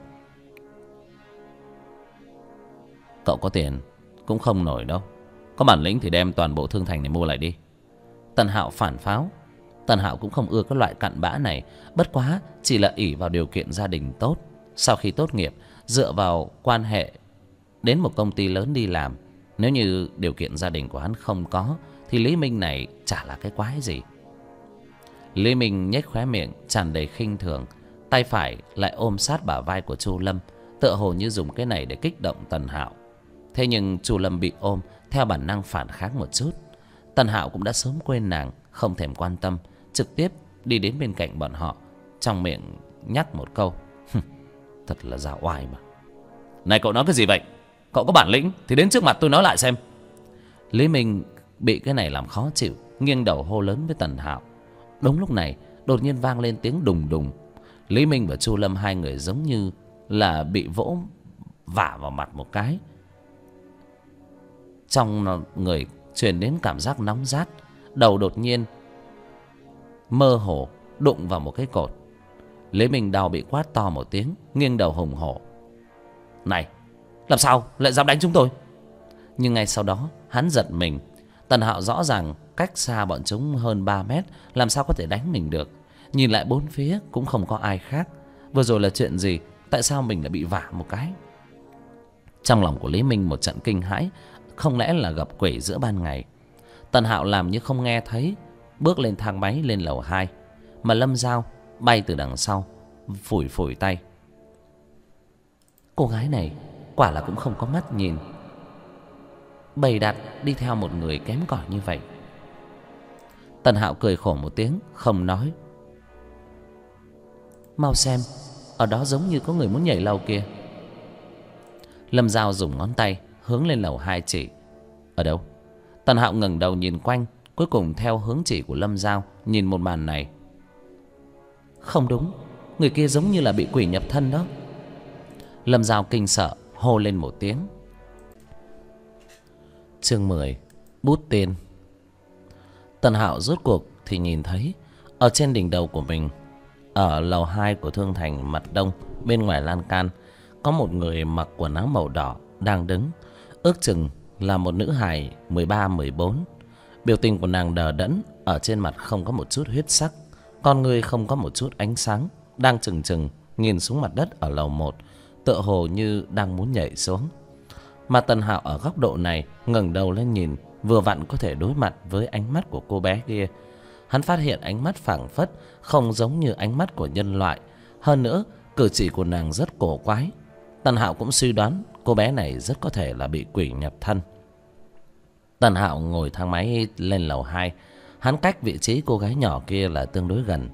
Cậu có tiền cũng không nổi đâu. Có bản lĩnh thì đem toàn bộ Thương Thành này mua lại đi. Tần Hạo phản pháo. Tần Hạo cũng không ưa cái loại cặn bã này. Bất quá chỉ là ỷ vào điều kiện gia đình tốt. Sau khi tốt nghiệp, dựa vào quan hệ đến một công ty lớn đi làm. Nếu như điều kiện gia đình của hắn không có thì Lý Minh này chả là cái quái gì. Lý Minh nhếch khóe miệng tràn đầy khinh thường, tay phải lại ôm sát bả vai của Chu Lâm, tựa hồ như dùng cái này để kích động Tần Hạo. Thế nhưng Chu Lâm bị ôm, theo bản năng phản kháng một chút. Tần Hạo cũng đã sớm quên nàng, không thèm quan tâm, trực tiếp đi đến bên cạnh bọn họ, trong miệng nhắc một câu. Thật là dã oai mà. Này cậu nói cái gì vậy? Cậu có bản lĩnh thì đến trước mặt tôi nói lại xem. Lý Minh bị cái này làm khó chịu, nghiêng đầu hô lớn với Tần Hạo. Đúng lúc này đột nhiên vang lên tiếng đùng đùng. Lý Minh và Chu Lâm hai người giống như là bị vỗ vả vào mặt một cái. Trong người truyền đến cảm giác nóng rát, đầu đột nhiên mơ hồ đụng vào một cái cột. Lý Minh đau bị quát to một tiếng, nghiêng đầu hùng hổ. Này, làm sao lại dám đánh chúng tôi? Nhưng ngay sau đó hắn giật mình. Tần Hạo rõ ràng cách xa bọn chúng hơn 3 mét, làm sao có thể đánh mình được. Nhìn lại bốn phía cũng không có ai khác. Vừa rồi là chuyện gì? Tại sao mình lại bị vả một cái? Trong lòng của Lý Minh một trận kinh hãi. Không lẽ là gặp quỷ giữa ban ngày? Tần Hạo làm như không nghe thấy, bước lên thang máy lên lầu 2. Mà Lâm Giao bay từ đằng sau, phủi phủi tay. Cô gái này quả là cũng không có mắt nhìn, bày đặt đi theo một người kém cỏi như vậy. Tần Hạo cười khổ một tiếng, không nói. Mau xem, ở đó giống như có người muốn nhảy lầu kìa. Lâm Giao dùng ngón tay hướng lên lầu 2 chỉ. Ở đâu? Tần Hạo ngẩng đầu nhìn quanh, cuối cùng theo hướng chỉ của Lâm Giao nhìn một màn này. Không đúng, người kia giống như là bị quỷ nhập thân đó. Lâm Giao kinh sợ hô lên một tiếng. Chương 10. Bút tiên. Tần Hạo rốt cuộc thì nhìn thấy ở trên đỉnh đầu của mình, ở lầu 2 của Thương Thành mặt đông, bên ngoài lan can, có một người mặc quần áo màu đỏ đang đứng. Ước chừng là một nữ hài 13-14. Biểu tình của nàng đờ đẫn, ở trên mặt không có một chút huyết sắc, con người không có một chút ánh sáng, đang chừng chừng nhìn xuống mặt đất ở lầu 1, tựa hồ như đang muốn nhảy xuống. Mà Tần Hạo ở góc độ này ngẩng đầu lên nhìn, vừa vặn có thể đối mặt với ánh mắt của cô bé kia. Hắn phát hiện ánh mắt phảng phất không giống như ánh mắt của nhân loại. Hơn nữa cử chỉ của nàng rất cổ quái. Tần Hạo cũng suy đoán cô bé này rất có thể là bị quỷ nhập thân. Tần Hạo ngồi thang máy lên lầu 2. Hắn cách vị trí cô gái nhỏ kia là tương đối gần.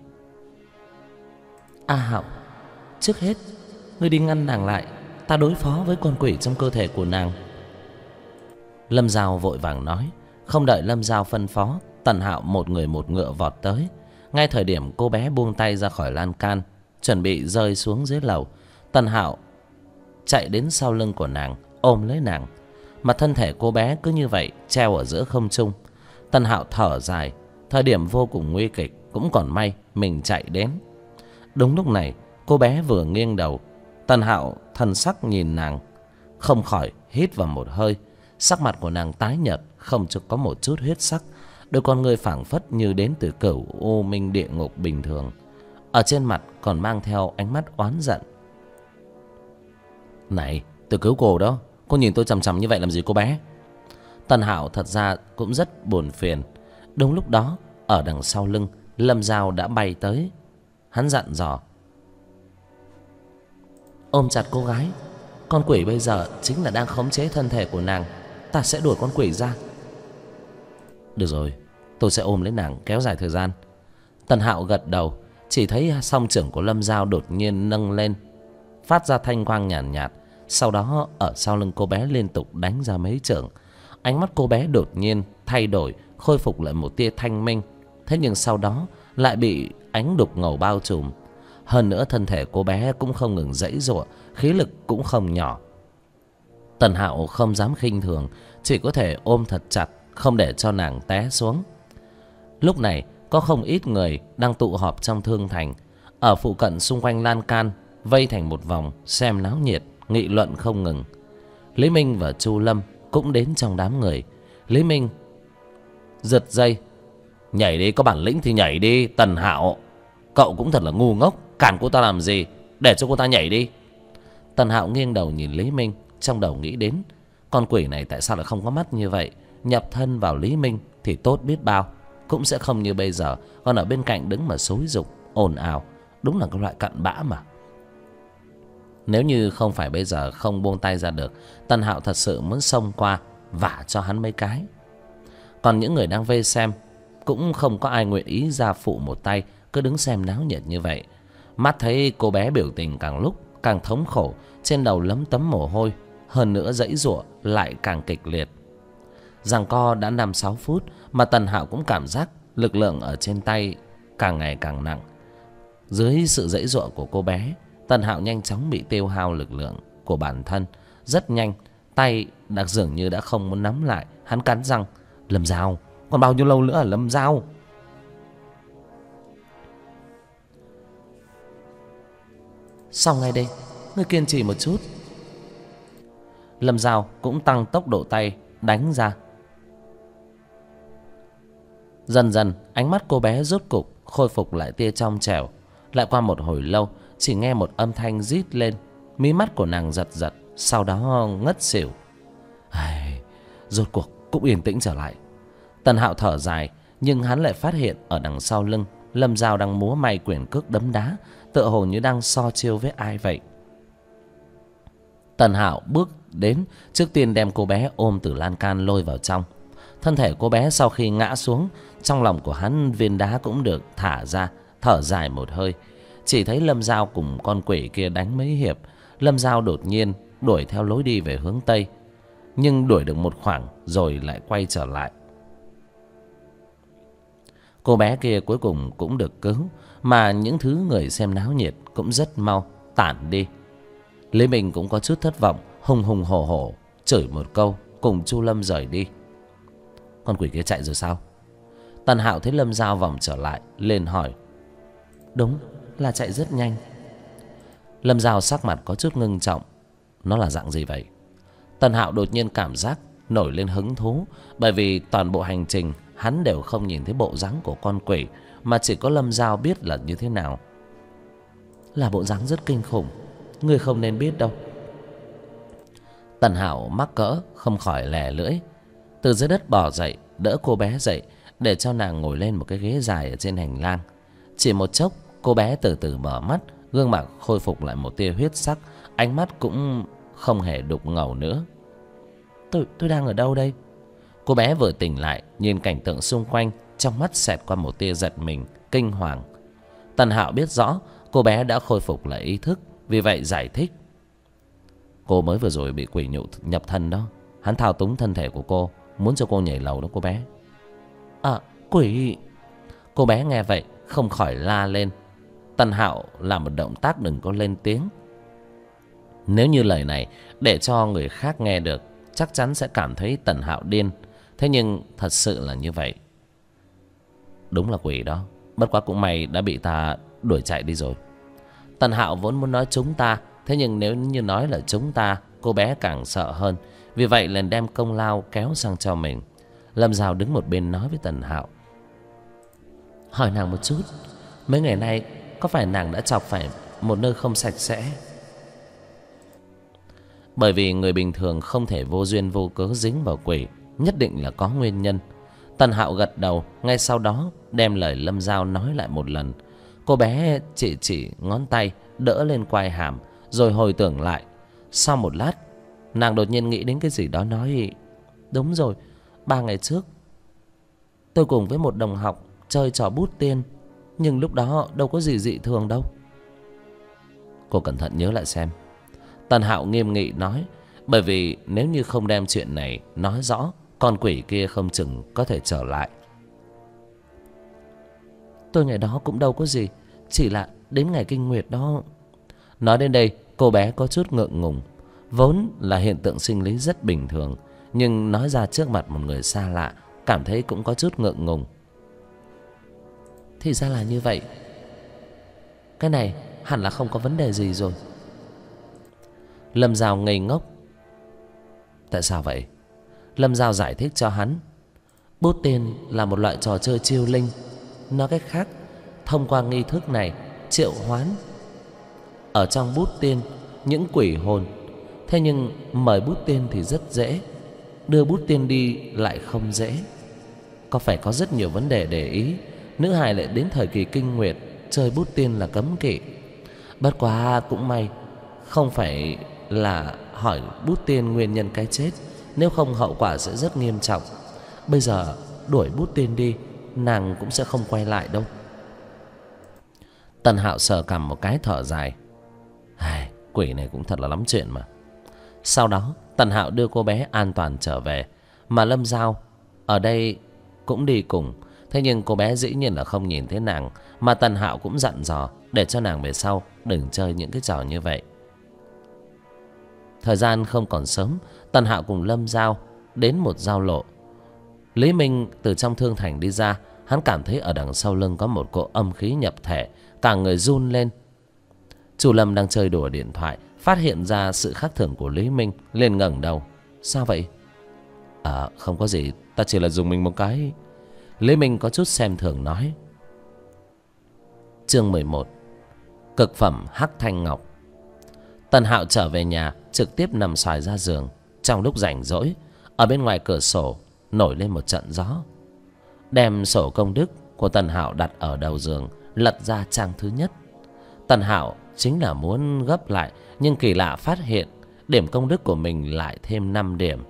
Hạo, trước hết ngươi đi ngăn nàng lại, ta đối phó với con quỷ trong cơ thể của nàng. Lâm Giao vội vàng nói. Không đợi Lâm Giao phân phó, Tần Hạo một người một ngựa vọt tới. Ngay thời điểm cô bé buông tay ra khỏi lan can, chuẩn bị rơi xuống dưới lầu, Tần Hạo chạy đến sau lưng của nàng, ôm lấy nàng. Mà thân thể cô bé cứ như vậy treo ở giữa không trung. Tần Hạo thở dài. Thời điểm vô cùng nguy kịch, cũng còn may mình chạy đến. Đúng lúc này cô bé vừa nghiêng đầu. Tần Hạo thần sắc nhìn nàng, không khỏi hít vào một hơi. Sắc mặt của nàng tái nhợt, không có một chút huyết sắc. Đôi con người phảng phất như đến từ cửu u minh địa ngục bình thường. Ở trên mặt còn mang theo ánh mắt oán giận. Này, tôi cứu cô đó, cô nhìn tôi chằm chằm như vậy làm gì cô bé? Tần Hạo thật ra cũng rất buồn phiền. Đúng lúc đó ở đằng sau lưng, Lâm Giao đã bay tới. Hắn dặn dò. Ôm chặt cô gái, Con quỷ bây giờ chính là đang khống chế thân thể của nàng. Ta sẽ đuổi con quỷ ra. Được rồi, tôi sẽ ôm lấy nàng kéo dài thời gian. Tần Hạo gật đầu. Chỉ thấy song chưởng của Lâm Dao đột nhiên nâng lên, phát ra thanh quang nhàn nhạt. Sau đó ở sau lưng cô bé liên tục đánh ra mấy chưởng. Ánh mắt cô bé đột nhiên thay đổi, khôi phục lại một tia thanh minh. Thế nhưng sau đó lại bị ánh đục ngầu bao trùm. Hơn nữa thân thể cô bé cũng không ngừng giãy giụa, khí lực cũng không nhỏ. Tần Hạo không dám khinh thường, chỉ có thể ôm thật chặt, không để cho nàng té xuống. Lúc này có không ít người đang tụ họp trong thương thành. Ở phụ cận xung quanh lan can, vây thành một vòng xem náo nhiệt, nghị luận không ngừng. Lý Minh và Chu Lâm cũng đến trong đám người. Lý Minh giật dây: nhảy đi, có bản lĩnh thì nhảy đi. Tần Hạo, cậu cũng thật là ngu ngốc, cản cô ta làm gì, để cho cô ta nhảy đi. Tần Hạo nghiêng đầu nhìn Lý Minh, trong đầu nghĩ đến con quỷ này tại sao lại không có mắt như vậy. Nhập thân vào Lý Minh thì tốt biết bao, cũng sẽ không như bây giờ còn ở bên cạnh đứng mà xúi giục ồn ào. Đúng là cái loại cặn bã mà. Nếu như không phải bây giờ không buông tay ra được, Tần Hạo thật sự muốn xông qua vả cho hắn mấy cái. Còn những người đang vây xem cũng không có ai nguyện ý ra phụ một tay, cứ đứng xem náo nhiệt như vậy. Mắt thấy cô bé biểu tình càng lúc càng thống khổ, trên đầu lấm tấm mồ hôi, hơn nữa giãy giụa lại càng kịch liệt. Giằng co đã 5-6 phút mà Tần Hạo cũng cảm giác lực lượng ở trên tay càng ngày càng nặng. Dưới sự giãy giụa của cô bé, Tần Hạo nhanh chóng bị tiêu hao lực lượng của bản thân. Rất nhanh, tay dường như đã không muốn nắm lại. Hắn cắn răng: Lâm Dao, còn bao nhiêu lâu nữa hả Lâm Dao? Xong ngay đây, ngươi kiên trì một chút. Lâm Dao cũng tăng tốc độ tay đánh ra. Dần dần ánh mắt cô bé rốt cục khôi phục lại tia trong trẻo. Lại qua một hồi lâu, chỉ nghe một âm thanh rít lên. Mí mắt của nàng giật giật, sau đó ngất xỉu. Rốt cuộc cũng yên tĩnh trở lại. Tần Hạo thở dài, nhưng hắn lại phát hiện ở đằng sau lưng Lâm Dao đang múa may quyền cước đấm đá, tựa hồ như đang so chiêu với ai vậy. Tần Hạo bước đến, trước tiên đem cô bé ôm từ lan can lôi vào trong. Thân thể cô bé sau khi ngã xuống, trong lòng của hắn viên đá cũng được thả ra, thở dài một hơi. Chỉ thấy Lâm Dao cùng con quỷ kia đánh mấy hiệp, Lâm Dao đột nhiên đuổi theo lối đi về hướng Tây. Nhưng đuổi được một khoảng rồi lại quay trở lại. Cô bé kia cuối cùng cũng được cứu, mà những thứ người xem náo nhiệt cũng rất mau tản đi. Lý Minh cũng có chút thất vọng, hùng hùng hổ hổ chửi một câu, cùng Chu Lâm rời đi. Con quỷ kia chạy rồi sao? Tần Hạo thấy Lâm Dao vòng trở lại, lên hỏi. Đúng là chạy rất nhanh. Lâm Dao sắc mặt có chút ngưng trọng. Nó là dạng gì vậy? Tần Hạo đột nhiên cảm giác nổi lên hứng thú, bởi vì toàn bộ hành trình hắn đều không nhìn thấy bộ dáng của con quỷ, mà chỉ có Lâm Dao biết là như thế nào. Là bộ dáng rất kinh khủng, ngươi không nên biết đâu. Tần Hạo mắc cỡ không khỏi lè lưỡi, từ dưới đất bò dậy, đỡ cô bé dậy, để cho nàng ngồi lên một cái ghế dài ở trên hành lang. Chỉ một chốc, cô bé từ từ mở mắt, gương mặt khôi phục lại một tia huyết sắc, ánh mắt cũng không hề đục ngầu nữa. Tôi đang ở đâu đây? Cô bé vừa tỉnh lại, nhìn cảnh tượng xung quanh, trong mắt xẹt qua một tia giật mình, kinh hoàng. Tần Hạo biết rõ cô bé đã khôi phục lại ý thức, vì vậy giải thích. Cô mới vừa rồi bị quỷ nhụ nhập thân đó. Hắn thao túng thân thể của cô, muốn cho cô nhảy lầu đó cô bé. Quỷ! Cô bé nghe vậy không khỏi la lên. Tần Hạo làm một động tác đừng có lên tiếng. Nếu như lời này để cho người khác nghe được, chắc chắn sẽ cảm thấy Tần Hạo điên. Thế nhưng thật sự là như vậy. Đúng là quỷ đó, bất quá cũng may đã bị ta đuổi chạy đi rồi. Tần Hạo vốn muốn nói chúng ta, thế nhưng nếu như nói là chúng ta, cô bé càng sợ hơn. Vì vậy liền đem công lao kéo sang cho mình. Lâm Dao đứng một bên nói với Tần Hạo. Hỏi nàng một chút, mấy ngày nay có phải nàng đã chọc phải một nơi không sạch sẽ? Bởi vì người bình thường không thể vô duyên vô cớ dính vào quỷ, nhất định là có nguyên nhân. Tần Hạo gật đầu, ngay sau đó đem lời Lâm Dao nói lại một lần. Cô bé chỉ ngón tay đỡ lên quai hàm, rồi hồi tưởng lại. Sau một lát, nàng đột nhiên nghĩ đến cái gì đó, nói: đúng rồi, 3 ngày trước tôi cùng với một đồng học chơi trò bút tiên, nhưng lúc đó đâu có gì dị thường đâu. Cô cẩn thận nhớ lại xem. Tần Hạo nghiêm nghị nói: bởi vì nếu như không đem chuyện này nói rõ, con quỷ kia không chừng có thể trở lại. Tôi ngày đó cũng đâu có gì, chỉ là đến ngày kinh nguyệt đó. Nói đến đây, cô bé có chút ngượng ngùng. Vốn là hiện tượng sinh lý rất bình thường, nhưng nói ra trước mặt một người xa lạ, cảm thấy cũng có chút ngượng ngùng. Thì ra là như vậy. Cái này hẳn là không có vấn đề gì rồi. Lâm Giao ngây ngốc. Tại sao vậy? Lâm Giao giải thích cho hắn. Bút tiên là một loại trò chơi chiêu linh. Nói cách khác, thông qua nghi thức này triệu hoán ở trong bút tiên những quỷ hồn. Thế nhưng mời bút tiên thì rất dễ, đưa bút tiên đi lại không dễ. Có phải có rất nhiều vấn đề để ý. Nữ hài lại đến thời kỳ kinh nguyệt, chơi bút tiên là cấm kỵ. Bất quá cũng may không phải là hỏi bút tiên nguyên nhân cái chết, nếu không hậu quả sẽ rất nghiêm trọng. Bây giờ đuổi bút tiên đi, nàng cũng sẽ không quay lại đâu. Tần Hạo sờ cằm một cái, thở dài. Ai, quỷ này cũng thật là lắm chuyện mà. Sau đó Tần Hạo đưa cô bé an toàn trở về, mà Lâm Giao ở đây cũng đi cùng. Thế nhưng cô bé dĩ nhiên là không nhìn thấy nàng, mà Tần Hạo cũng dặn dò để cho nàng về sau đừng chơi những cái trò như vậy. Thời gian không còn sớm, Tần Hạo cùng Lâm Giao đến một giao lộ. Lý Minh từ trong thương thành đi ra, hắn cảm thấy ở đằng sau lưng có một cỗ âm khí nhập thể, cả người run lên. Chu Lâm đang chơi đùa điện thoại, phát hiện ra sự khác thường của Lý Minh, liền ngẩng đầu. Sao vậy? Không có gì, ta chỉ là dùng mình một cái. Lý Minh có chút xem thường nói. Chương 11. Cực phẩm hắc thanh ngọc. Tần Hạo trở về nhà, trực tiếp nằm xoài ra giường. Trong lúc rảnh rỗi, ở bên ngoài cửa sổ nổi lên một trận gió. Đem sổ công đức của Tần Hạo đặt ở đầu giường, lật ra trang thứ nhất. Tần Hạo chính là muốn gấp lại, nhưng kỳ lạ phát hiện điểm công đức của mình lại thêm 5 điểm.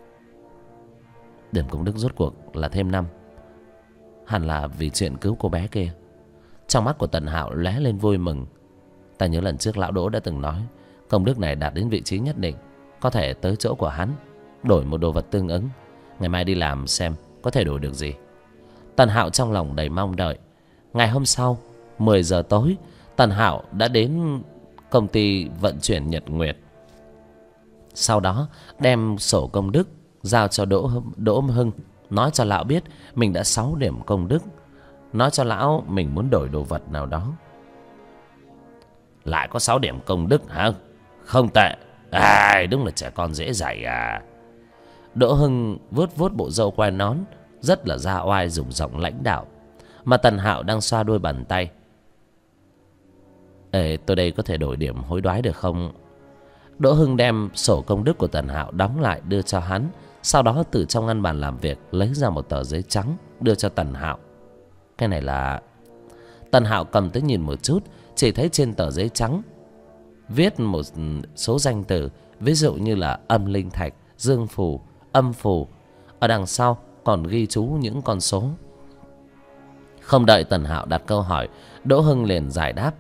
Điểm công đức rốt cuộc là thêm 5, hẳn là vì chuyện cứu cô bé kia. Trong mắt của Tần Hạo lóe lên vui mừng. Ta nhớ lần trước lão Đỗ đã từng nói, công đức này đạt đến vị trí nhất định, có thể tới chỗ của hắn đổi một đồ vật tương ứng. Ngày mai đi làm xem có thể đổi được gì. Tần Hạo trong lòng đầy mong đợi. Ngày hôm sau 10 giờ tối, Tần Hạo đã đến công ty vận chuyển Nhật Nguyệt. Sau đó đem sổ công đức giao cho Đỗ Hưng, nói cho lão biết mình đã 6 điểm công đức, nói cho lão mình muốn đổi đồ vật nào đó. Lại có 6 điểm công đức hả? Không tệ. Đúng là trẻ con dễ dạy à. Đỗ Hưng vuốt vuốt bộ râu quai nón, rất là ra oai dùng giọng lãnh đạo. Mà Tần Hạo đang xoa đôi bàn tay. Ê, tôi đây có thể đổi điểm hối đoái được không? Đỗ Hưng đem sổ công đức của Tần Hạo đóng lại đưa cho hắn. Sau đó từ trong ngăn bàn làm việc lấy ra một tờ giấy trắng đưa cho Tần Hạo. Cái này là... Tần Hạo cầm tới nhìn một chút, chỉ thấy trên tờ giấy trắng viết một số danh từ, ví dụ như là âm linh thạch, dương phù, âm phù. Ở đằng sau còn ghi chú những con số. Không đợi Tần Hạo đặt câu hỏi, Đỗ Hưng liền giải đáp.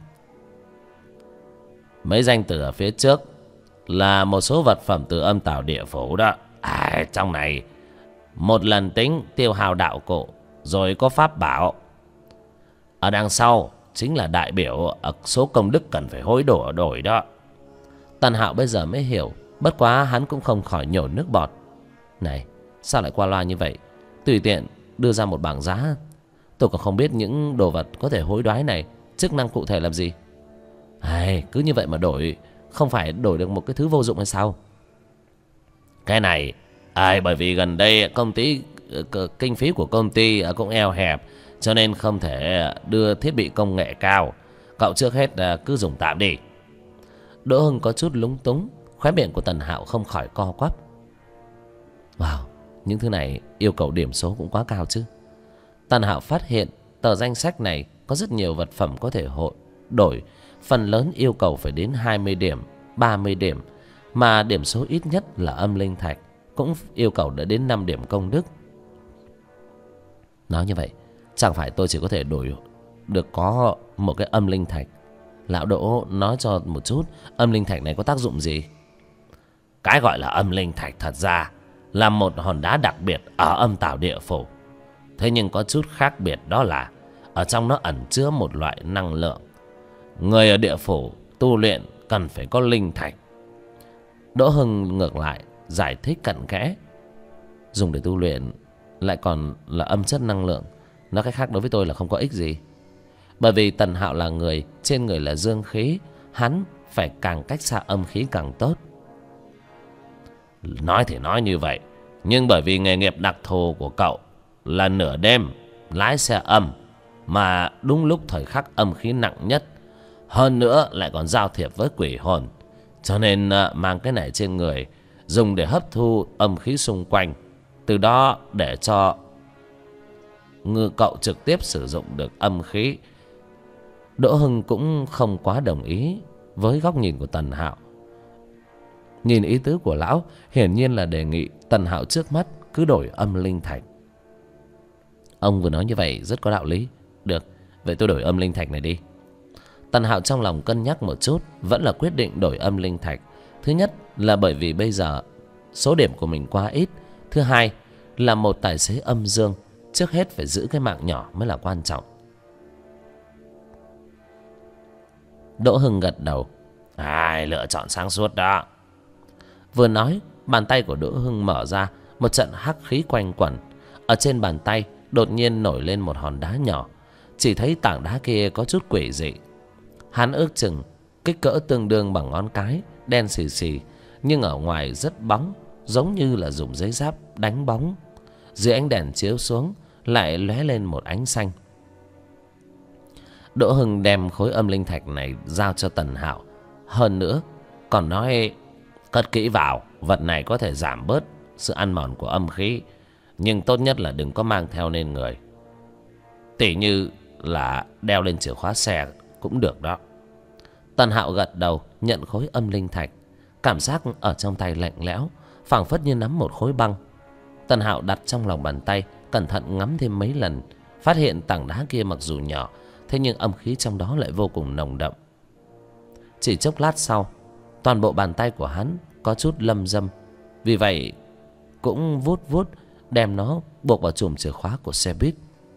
Mấy danh từ ở phía trước là một số vật phẩm từ âm tào địa phủ đó. Trong này một lần tính tiêu hao đạo cụ, rồi có pháp bảo. Ở đằng sau chính là đại biểu ở số công đức cần phải hối đổi đó. Tần Hạo bây giờ mới hiểu, bất quá hắn cũng không khỏi nhổ nước bọt. Này, sao lại qua loa như vậy? Tùy tiện đưa ra một bảng giá. Tôi còn không biết những đồ vật có thể hối đoái này chức năng cụ thể làm gì. Cứ như vậy mà đổi, không phải đổi được một cái thứ vô dụng hay sao? Cái này bởi vì gần đây công ty kinh phí của công ty cũng eo hẹp, cho nên không thể đưa thiết bị công nghệ cao. Cậu trước hết cứ dùng tạm đi. Đỗ Hưng có chút lúng túng, khóe miệng của Tần Hạo không khỏi co quắp. Wow, những thứ này yêu cầu điểm số cũng quá cao chứ. Tần Hạo phát hiện tờ danh sách này có rất nhiều vật phẩm có thể đổi, phần lớn yêu cầu phải đến 20 điểm, 30 điểm. mà điểm số ít nhất là âm linh thạch, cũng yêu cầu đã đến 5 điểm công đức. Nói như vậy, chẳng phải tôi chỉ có thể đổi được có một cái âm linh thạch. Lão Đỗ nói cho một chút, âm linh thạch này có tác dụng gì? Cái gọi là âm linh thạch thật ra là một hòn đá đặc biệt ở âm tào địa phủ. Thế nhưng có chút khác biệt, đó là ở trong nó ẩn chứa một loại năng lượng. Người ở địa phủ tu luyện cần phải có linh thạch. Đỗ Hưng ngược lại giải thích cặn kẽ. Dùng để tu luyện lại còn là âm chất năng lượng, nói cách khác đối với tôi là không có ích gì. Bởi vì Tần Hạo là người, trên người là dương khí, hắn phải càng cách xa âm khí càng tốt. Nói thì nói như vậy, nhưng bởi vì nghề nghiệp đặc thù của cậu là nửa đêm lái xe âm, mà đúng lúc thời khắc âm khí nặng nhất, hơn nữa lại còn giao thiệp với quỷ hồn, cho nên mang cái này trên người, dùng để hấp thu âm khí xung quanh, từ đó để cho cậu trực tiếp sử dụng được âm khí. Đỗ Hưng cũng không quá đồng ý với góc nhìn của Tần Hạo. Nhìn ý tứ của lão, hiển nhiên là đề nghị Tần Hạo trước mắt cứ đổi âm linh thạch. Ông vừa nói như vậy rất có đạo lý. Được, vậy tôi đổi âm linh thạch này đi. Tần Hạo trong lòng cân nhắc một chút, vẫn là quyết định đổi âm linh thạch. Thứ nhất là bởi vì bây giờ số điểm của mình quá ít. Thứ hai là một tài xế âm dương, trước hết phải giữ cái mạng nhỏ mới là quan trọng. Đỗ Hưng gật đầu. Lựa chọn sáng suốt đó. Vừa nói, bàn tay của Đỗ Hưng mở ra, một trận hắc khí quanh quẩn. Ở trên bàn tay đột nhiên nổi lên một hòn đá nhỏ. Chỉ thấy tảng đá kia có chút quỷ dị. Hắn ước chừng kích cỡ tương đương bằng ngón cái, đen xì xì, nhưng ở ngoài rất bóng, giống như là dùng giấy giáp đánh bóng. Dưới ánh đèn chiếu xuống lại lóe lên một ánh xanh. Đỗ Hưng đem khối âm linh thạch này giao cho Tần Hạo. Hơn nữa còn nói, cất kỹ vào, vật này có thể giảm bớt sự ăn mòn của âm khí, nhưng tốt nhất là đừng có mang theo lên người. Tỉ như là đeo lên chìa khóa xe cũng được đó. Tần Hạo gật đầu nhận khối âm linh thạch. Cảm giác ở trong tay lạnh lẽo, phảng phất như nắm một khối băng. Tần Hạo đặt trong lòng bàn tay, cẩn thận ngắm thêm mấy lần, phát hiện tảng đá kia mặc dù nhỏ, thế nhưng âm khí trong đó lại vô cùng nồng đậm. Chỉ chốc lát sau, toàn bộ bàn tay của hắn có chút lâm dâm, vì vậy cũng vuốt vuốt đem nó buộc vào chùm chìa khóa của xe buýt.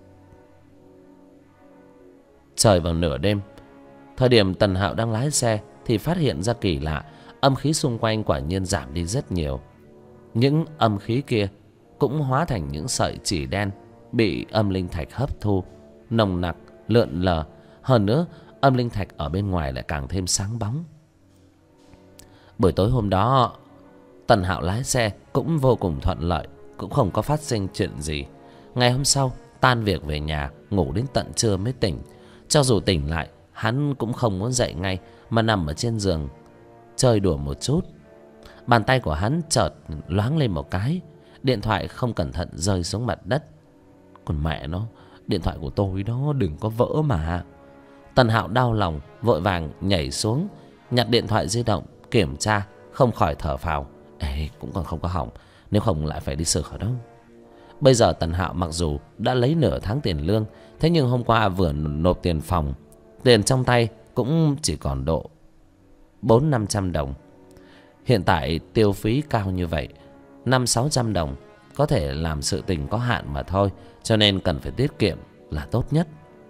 Trời vào nửa đêm, thời điểm Tần Hạo đang lái xe thì phát hiện ra kỳ lạ, âm khí xung quanh quả nhiên giảm đi rất nhiều. Những âm khí kia cũng hóa thành những sợi chỉ đen bị âm linh thạch hấp thu, nồng nặc, lượn lờ. Hơn nữa, âm linh thạch ở bên ngoài lại càng thêm sáng bóng. Buổi tối hôm đó, Tần Hạo lái xe cũng vô cùng thuận lợi, cũng không có phát sinh chuyện gì. Ngày hôm sau, tan việc về nhà, ngủ đến tận trưa mới tỉnh. Cho dù tỉnh lại, hắn cũng không muốn dậy ngay, mà nằm ở trên giường chơi đùa một chút. Bàn tay của hắn chợt loáng lên một cái, điện thoại không cẩn thận rơi xuống mặt đất. Còn mẹ nó, điện thoại của tôi đó, đừng có vỡ mà. Tần Hạo đau lòng, vội vàng nhảy xuống, nhặt điện thoại di động, kiểm tra, không khỏi thở phào. Cũng còn không có hỏng, nếu không lại phải đi sửa đâu. Bây giờ Tần Hạo mặc dù đã lấy nửa tháng tiền lương, thế nhưng hôm qua vừa nộp tiền phòng, tiền trong tay cũng chỉ còn độ 400-500 đồng. Hiện tại tiêu phí cao như vậy, 500-600 đồng có thể làm sự tình có hạn mà thôi, cho nên cần phải tiết kiệm là tốt nhất.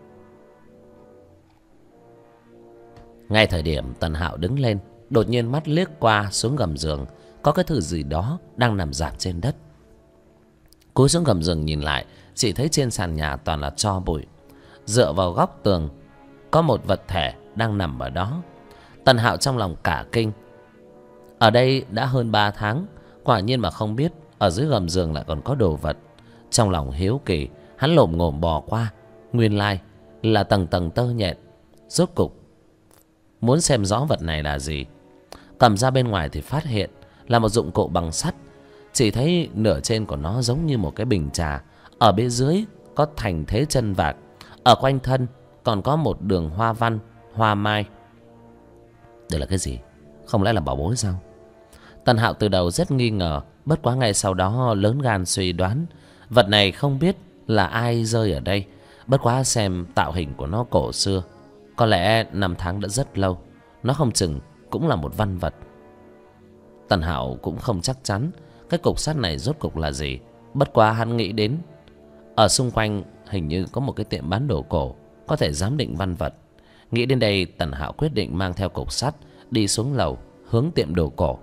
Ngay thời điểm Tần Hạo đứng lên, đột nhiên mắt liếc qua xuống gầm giường, có cái thứ gì đó đang nằm rạp trên đất. Cúi xuống gầm giường nhìn lại, chỉ thấy trên sàn nhà toàn là tro bụi. Dựa vào góc tường có một vật thể đang nằm ở đó. Tần Hạo trong lòng cả kinh. Ở đây đã hơn 3 tháng, quả nhiên mà không biết ở dưới gầm giường lại còn có đồ vật. Trong lòng hiếu kỳ, hắn lồm ngồm bò qua. Nguyên lai là tầng tầng tơ nhện. Rốt cục muốn xem rõ vật này là gì. Cầm ra bên ngoài thì phát hiện là một dụng cụ bằng sắt. Chỉ thấy nửa trên của nó giống như một cái bình trà, ở bên dưới có thành thế chân vạc, ở quanh thân còn có một đường hoa văn, hoa mai. Đây là cái gì? Không lẽ là bảo bối sao? Tần Hạo từ đầu rất nghi ngờ, bất quá ngay sau đó lớn gan suy đoán vật này không biết là ai rơi ở đây. Bất quá xem tạo hình của nó cổ xưa, có lẽ năm tháng đã rất lâu, nó không chừng cũng là một văn vật. Tần Hạo cũng không chắc chắn cái cục sắt này rốt cục là gì. Bất quá hắn nghĩ đến ở xung quanh hình như có một cái tiệm bán đồ cổ có thể giám định văn vật. Nghĩ đến đây, Tần Hạo quyết định mang theo cục sắt đi xuống lầu hướng tiệm đồ cổ.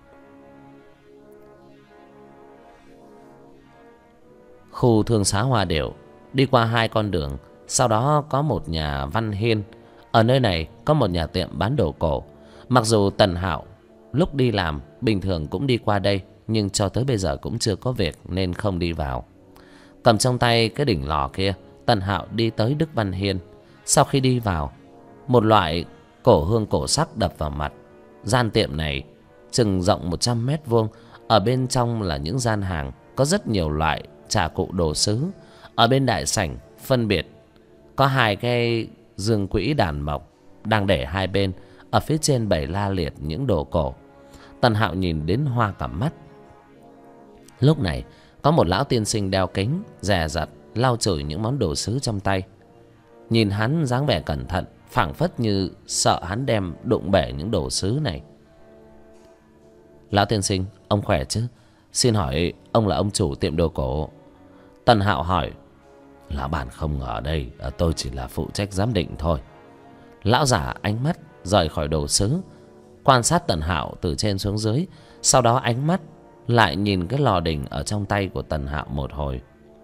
Khu thương xá Hoa Điểu, đi qua 2 con đường, sau đó có một nhà văn hiên. Ở nơi này có một nhà tiệm bán đồ cổ. Mặc dù Tần Hạo lúc đi làm bình thường cũng đi qua đây, nhưng cho tới bây giờ cũng chưa có việc nên không đi vào. Cầm trong tay cái đỉnh lò kia, Tần Hạo đi tới Đức Văn Hiên. Sau khi đi vào, một loại cổ hương cổ sắc đập vào mặt. Gian tiệm này chừng rộng 100 mét vuông. Ở bên trong là những gian hàng có rất nhiều loại trà cụ đồ sứ. Ở bên đại sảnh phân biệt có 2 cái dương quỹ đàn mộc đang để hai bên. Ở phía trên bày la liệt những đồ cổ. Tần Hạo nhìn đến hoa cả mắt. Lúc này có một lão tiên sinh đeo kính, dè dặt lau chùi những món đồ sứ trong tay. Nhìn hắn dáng vẻ cẩn thận, phảng phất như sợ hắn đem đụng bể những đồ sứ này. Lão tiên sinh, ông khỏe chứ? Xin hỏi ông là ông chủ tiệm đồ cổ? Tần Hạo hỏi. Lão bản không ở đây, tôi chỉ là phụ trách giám định thôi. Lão giả ánh mắt rời khỏi đồ sứ, quan sát Tần Hạo từ trên xuống dưới. Sau đó ánh mắt lại nhìn cái lò đỉnh ở trong tay của Tần Hạo một hồi.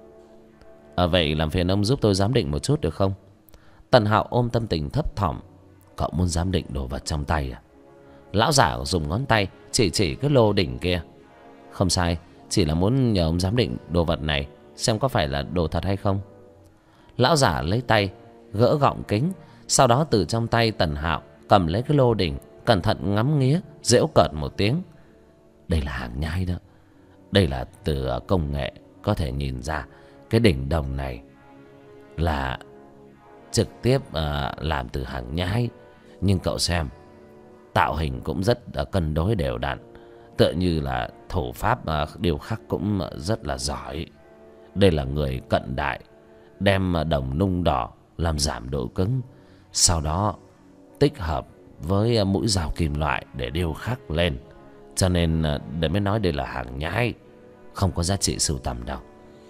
Vậy làm phiền ông giúp tôi giám định một chút được không? Tần Hạo ôm tâm tình thấp thỏm. Cậu muốn giám định đồ vật trong tay à? Lão giả dùng ngón tay chỉ cái lô đỉnh kia. Không sai, chỉ là muốn nhờ ông giám định đồ vật này, xem có phải là đồ thật hay không. Lão giả lấy tay gỡ gọng kính, sau đó từ trong tay Tần Hạo cầm lấy cái lô đỉnh, cẩn thận ngắm nghía, giễu cợt một tiếng. Đây là hàng nhái đó. Đây là từ công nghệ có thể nhìn ra cái đỉnh đồng này là trực tiếp làm từ hàng nhái. Nhưng cậu xem, tạo hình cũng rất cân đối đều đặn, tựa như là thủ pháp điêu khắc cũng rất là giỏi. Đây là người cận đại đem đồng nung đỏ làm giảm độ cứng, sau đó tích hợp với mũi dao kim loại để điêu khắc lên. Cho nên để mới nói đây là hàng nhái, không có giá trị sưu tầm đâu.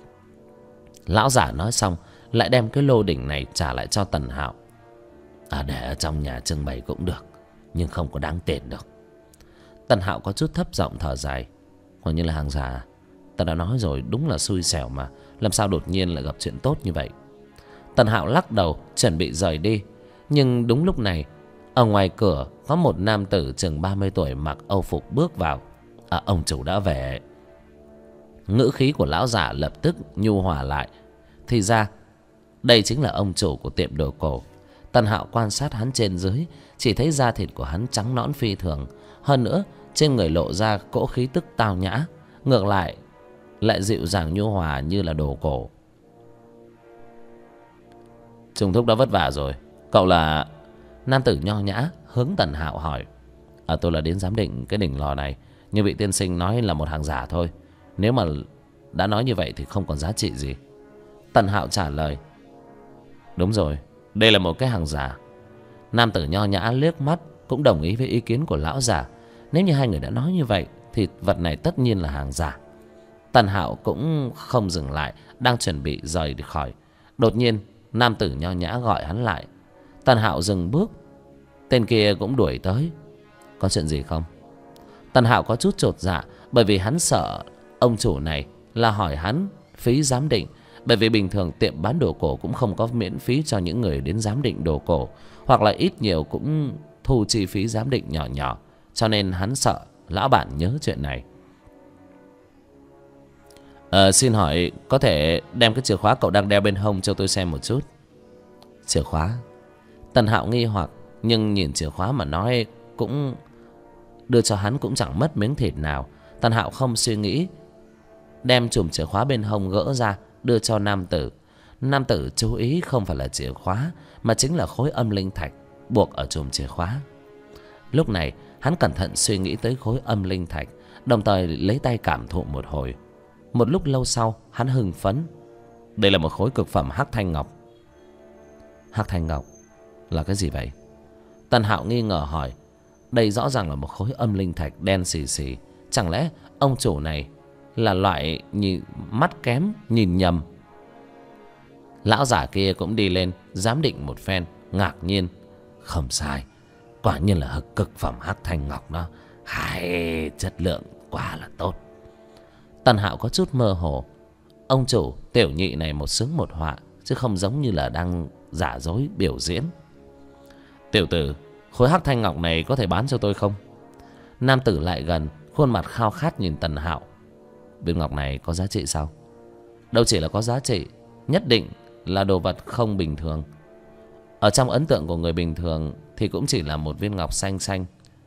Lão giả nói xong lại đem cái lô đỉnh này trả lại cho Tần Hạo. Để ở trong nhà trưng bày cũng được, nhưng không có đáng tiền được. Tần Hạo có chút thấp giọng thở dài. Hình như là hàng giả. Ta đã nói rồi, đúng là xui xẻo mà, làm sao đột nhiên lại gặp chuyện tốt như vậy. Tần Hạo lắc đầu chuẩn bị rời đi. Nhưng đúng lúc này, ở ngoài cửa có một nam tử chừng 30 tuổi mặc âu phục bước vào. Ông chủ đã về. Ngữ khí của lão giả lập tức nhu hòa lại. Thì ra đây chính là ông chủ của tiệm đồ cổ. Tần Hạo quan sát hắn trên dưới, chỉ thấy da thịt của hắn trắng nõn phi thường. Hơn nữa trên người lộ ra cỗ khí tức tao nhã, ngược lại dịu dàng nhu hòa như là đồ cổ. Trung thúc đã vất vả rồi. Cậu là? Nam tử nho nhã hướng Tần Hạo hỏi. Tôi là đến giám định cái đỉnh lò này, nhưng vị tiên sinh nói là một hàng giả thôi. Nếu mà đã nói như vậy thì không còn giá trị gì. Tần Hạo trả lời. Đúng rồi, đây là một cái hàng giả. Nam tử nho nhã liếc mắt cũng đồng ý với ý kiến của lão giả. Nếu như hai người đã nói như vậy thì vật này tất nhiên là hàng giả. Tần Hạo cũng không dừng lại, đang chuẩn bị rời đi khỏi. Đột nhiên nam tử nho nhã gọi hắn lại. Tần Hạo dừng bước. Tên kia cũng đuổi tới. Có chuyện gì không? Tần Hạo có chút chột dạ, bởi vì hắn sợ ông chủ này là hỏi hắn phí giám định. Bởi vì bình thường tiệm bán đồ cổ cũng không có miễn phí cho những người đến giám định đồ cổ, hoặc là ít nhiều cũng thu chi phí giám định nhỏ nhỏ. Cho nên hắn sợ lão bản nhớ chuyện này. Xin hỏi có thể đem cái chìa khóa cậu đang đeo bên hông cho tôi xem một chút? Chìa khóa? Tần Hạo nghi hoặc, nhưng nhìn chìa khóa mà nói cũng đưa cho hắn cũng chẳng mất miếng thịt nào. Tần Hạo không suy nghĩ, đem chùm chìa khóa bên hông gỡ ra đưa cho nam tử. Nam tử chú ý không phải là chìa khóa, mà chính là khối âm linh thạch buộc ở chùm chìa khóa. Lúc này hắn cẩn thận suy nghĩ tới khối âm linh thạch. đồng thời lấy tay cảm thụ một hồi. Một lúc lâu sau hắn hưng phấn. Đây là một khối cực phẩm hắc thanh ngọc. Hắc thanh ngọc là cái gì vậy? Tần Hạo nghi ngờ hỏi. Đây rõ ràng là một khối âm linh thạch đen xì xì. Chẳng lẽ ông chủ này là loại nhìn mắt kém, nhìn nhầm? Lão giả kia cũng đi lên giám định một phen, ngạc nhiên. Không sai, quả nhiên là cực phẩm hắc thanh ngọc đó. Hay, chất lượng quả là tốt. Tần Hạo có chút mơ hồ. Ông chủ, tiểu nhị này một sướng một họa, chứ không giống như là đang giả dối biểu diễn. Tiểu tử, khối hắc thanh ngọc này có thể bán cho tôi không? Nam tử lại gần, khuôn mặt khao khát nhìn Tần Hạo. Viên ngọc này có giá trị sao? Đâu chỉ là có giá trị, nhất định là đồ vật không bình thường. Ở trong ấn tượng của người bình thường thì cũng chỉ là một viên ngọc xanh xanh,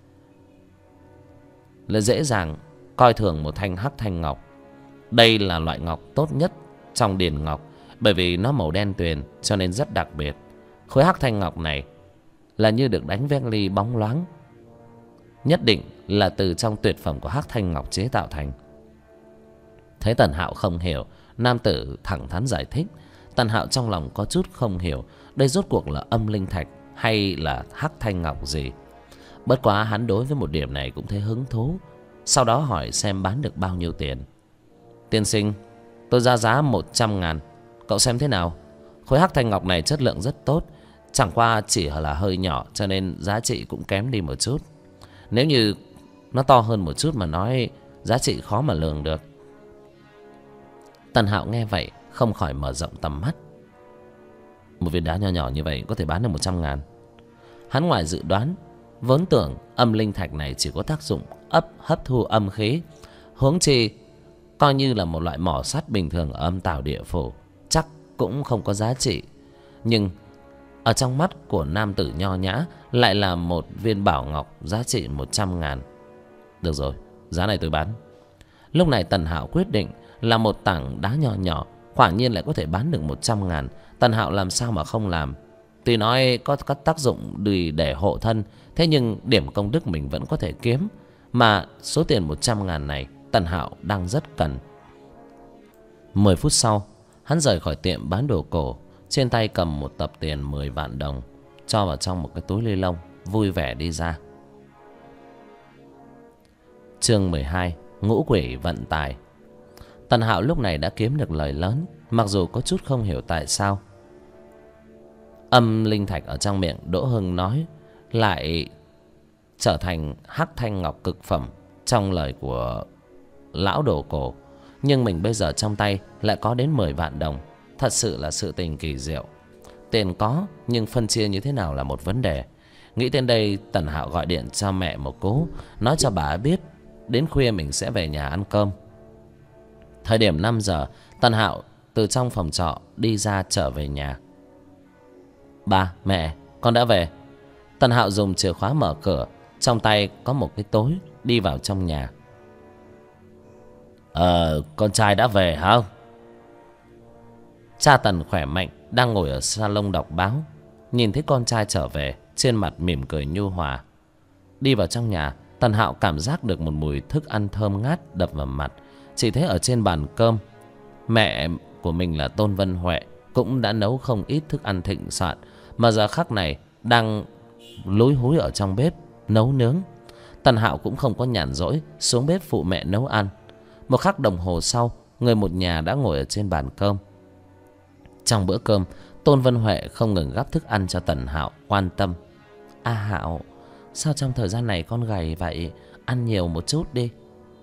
là dễ dàng coi thường một thanh hắc thanh ngọc. Đây là loại ngọc tốt nhất trong điền ngọc, bởi vì nó màu đen tuyền cho nên rất đặc biệt. Khối hắc thanh ngọc này là như được đánh vét ly bóng loáng, nhất định là từ trong tuyệt phẩm của hắc thanh ngọc chế tạo thành. Thấy Tần Hạo không hiểu, nam tử thẳng thắn giải thích. Tần Hạo trong lòng có chút không hiểu, đây rốt cuộc là âm linh thạch hay là hắc thanh ngọc gì. Bất quá hắn đối với một điểm này cũng thấy hứng thú. Sau đó hỏi xem bán được bao nhiêu tiền. Tiên sinh, tôi ra giá 100.000, cậu xem thế nào? Khối hắc thanh ngọc này chất lượng rất tốt, chẳng qua chỉ là hơi nhỏ cho nên giá trị cũng kém đi một chút. Nếu như nó to hơn một chút mà nói, giá trị khó mà lường được. Tần Hạo nghe vậy không khỏi mở rộng tầm mắt. Một viên đá nho nhỏ như vậy có thể bán được 100.000. Hắn ngoài dự đoán, vốn tưởng âm linh thạch này chỉ có tác dụng hấp thu âm khí, huống chi coi như là một loại mỏ sắt bình thường ở âm tào địa phủ, chắc cũng không có giá trị. Nhưng ở trong mắt của nam tử nho nhã lại là một viên bảo ngọc giá trị 100.000. Được rồi, giá này tôi bán. Lúc này Tần Hạo quyết định là một tảng đá nhỏ nhỏ quả nhiên lại có thể bán được 100.000. Tần Hạo làm sao mà không làm. Tuy nói có các tác dụng để hộ thân, thế nhưng điểm công đức mình vẫn có thể kiếm. Mà số tiền 100.000 này Tần Hạo đang rất cần. 10 phút sau, hắn rời khỏi tiệm bán đồ cổ, trên tay cầm một tập tiền 10 vạn đồng, cho vào trong một cái túi ni lông, vui vẻ đi ra. Chương 12: Ngũ quỷ vận tài. Tần Hạo lúc này đã kiếm được lời lớn, mặc dù có chút không hiểu tại sao. Âm linh thạch ở trong miệng Đỗ Hưng nói lại trở thành hắc thanh ngọc cực phẩm trong lời của lão đồ cổ. Nhưng mình bây giờ trong tay lại có đến 10 vạn đồng. Thật sự là sự tình kỳ diệu. Tiền có nhưng phân chia như thế nào là một vấn đề. Nghĩ đến đây, Tần Hạo gọi điện cho mẹ một cú, nói cho bà biết đến khuya mình sẽ về nhà ăn cơm. Thời điểm 5 giờ, Tần Hạo từ trong phòng trọ đi ra trở về nhà. Ba, mẹ, con đã về. Tần Hạo dùng chìa khóa mở cửa, trong tay có một cái tối, đi vào trong nhà. Con trai đã về hả? Cha Tần khỏe mạnh đang ngồi ở salon đọc báo, nhìn thấy con trai trở về, trên mặt mỉm cười nhu hòa. Đi vào trong nhà, Tần Hạo cảm giác được một mùi thức ăn thơm ngát đập vào mặt. Chỉ thấy ở trên bàn cơm, mẹ của mình là Tôn Vân Huệ cũng đã nấu không ít thức ăn thịnh soạn, mà giờ khắc này đang lúi húi ở trong bếp nấu nướng. Tần Hạo cũng không có nhàn rỗi xuống bếp phụ mẹ nấu ăn. Một khắc đồng hồ sau, người một nhà đã ngồi ở trên bàn cơm. Trong bữa cơm, Tôn Vân Huệ không ngừng gắp thức ăn cho Tần Hạo, quan tâm. A Hạo, sao trong thời gian này con gầy vậy? Ăn nhiều một chút đi.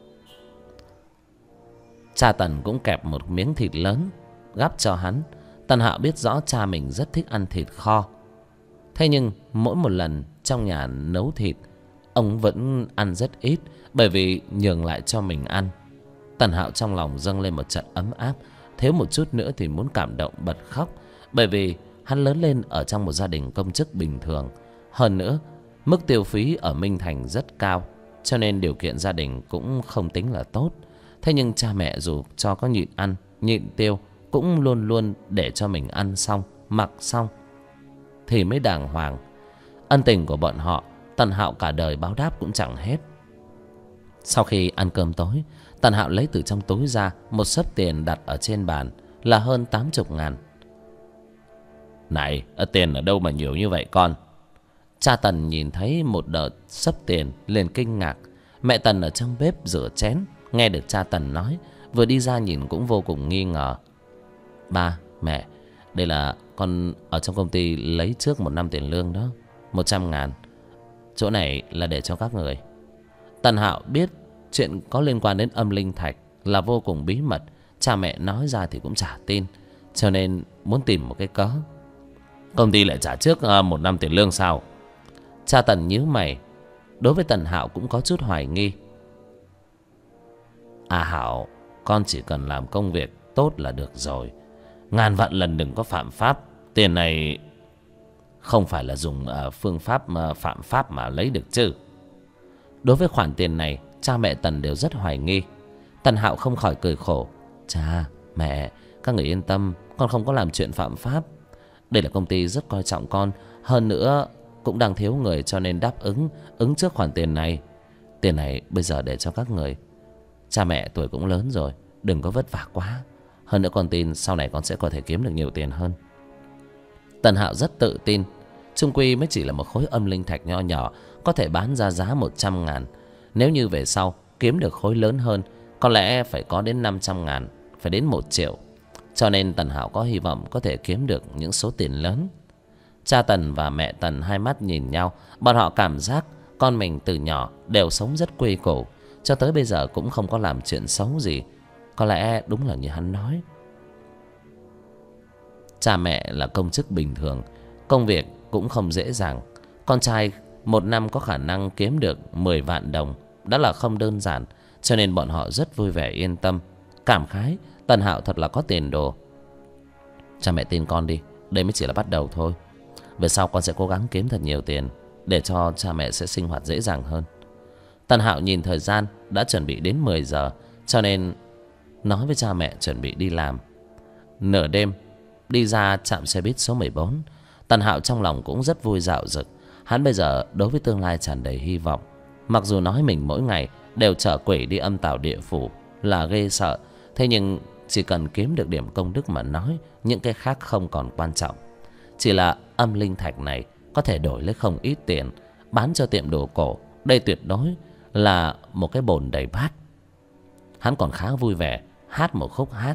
Cha Tần cũng kẹp một miếng thịt lớn gắp cho hắn. Tần Hạo biết rõ cha mình rất thích ăn thịt kho. Thế nhưng mỗi một lần trong nhà nấu thịt, ông vẫn ăn rất ít, bởi vì nhường lại cho mình ăn. Tần Hạo trong lòng dâng lên một trận ấm áp, thiếu một chút nữa thì muốn cảm động bật khóc. Bởi vì hắn lớn lên ở trong một gia đình công chức bình thường. Hơn nữa, mức tiêu phí ở Minh Thành rất cao, cho nên điều kiện gia đình cũng không tính là tốt. Thế nhưng cha mẹ dù cho có nhịn ăn, nhịn tiêu, cũng luôn luôn để cho mình ăn xong, mặc xong thì mới đàng hoàng. Ân tình của bọn họ, Tần Hạo cả đời báo đáp cũng chẳng hết. Sau khi ăn cơm tối, Tần Hạo lấy từ trong túi ra một xấp tiền đặt ở trên bàn là hơn 80.000. Này, tiền ở đâu mà nhiều như vậy con? Cha Tần nhìn thấy một đợt xấp tiền liền kinh ngạc. Mẹ Tần ở trong bếp rửa chén, nghe được cha Tần nói, vừa đi ra nhìn cũng vô cùng nghi ngờ. Ba, mẹ, đây là con ở trong công ty lấy trước 1 năm tiền lương đó, 100.000. Chỗ này là để cho các người. Tần Hạo biết chuyện có liên quan đến âm linh thạch là vô cùng bí mật, cha mẹ nói ra thì cũng chả tin, cho nên muốn tìm một cái cớ. Công ty lại trả trước 1 năm tiền lương sao? Cha Tần nhíu mày. Đối với Tần Hạo cũng có chút hoài nghi. À Hạo, con chỉ cần làm công việc tốt là được rồi. Ngàn vạn lần đừng có phạm pháp. Tiền này không phải là dùng phương pháp phạm pháp mà lấy được chứ. Đối với khoản tiền này, cha mẹ Tần đều rất hoài nghi. Tần Hạo không khỏi cười khổ. Cha, mẹ, các người yên tâm, con không có làm chuyện phạm pháp. Đây là công ty rất coi trọng con, hơn nữa cũng đang thiếu người, cho nên đáp ứng trước khoản tiền này. Tiền này bây giờ để cho các người. Cha mẹ tuổi cũng lớn rồi, đừng có vất vả quá. Hơn nữa con tin sau này con sẽ có thể kiếm được nhiều tiền hơn. Tần Hạo rất tự tin. Chung quy mới chỉ là một khối âm linh thạch nho nhỏ, có thể bán ra giá 100.000. Nếu như về sau kiếm được khối lớn hơn, có lẽ phải có đến 500.000, phải đến 1 triệu. Cho nên Tần Hạo có hy vọng có thể kiếm được những số tiền lớn. Cha Tần và mẹ Tần hai mắt nhìn nhau. Bọn họ cảm giác con mình từ nhỏ đều sống rất quy củ, cho tới bây giờ cũng không có làm chuyện xấu gì. Có lẽ đúng là như hắn nói. Cha mẹ là công chức bình thường, công việc cũng không dễ dàng. Con trai 1 năm có khả năng kiếm được 10 vạn đồng, đã là không đơn giản. Cho nên bọn họ rất vui vẻ yên tâm, cảm khái Tần Hạo thật là có tiền đồ. Cha mẹ tin con đi, đây mới chỉ là bắt đầu thôi. Về sau con sẽ cố gắng kiếm thật nhiều tiền, để cho cha mẹ sẽ sinh hoạt dễ dàng hơn. Tần Hạo nhìn thời gian đã chuẩn bị đến 10 giờ, cho nên nói với cha mẹ chuẩn bị đi làm. Nửa đêm đi ra trạm xe buýt số 14. Tần Hạo trong lòng cũng rất vui dạo dực. Hắn bây giờ đối với tương lai tràn đầy hy vọng. Mặc dù nói mình mỗi ngày đều chở quỷ đi âm tào địa phủ là ghê sợ, thế nhưng chỉ cần kiếm được điểm công đức mà nói, những cái khác không còn quan trọng. Chỉ là âm linh thạch này có thể đổi lấy không ít tiền, bán cho tiệm đồ cổ, đây tuyệt đối là một cái bồn đầy bát. Hắn còn khá vui vẻ hát một khúc hát.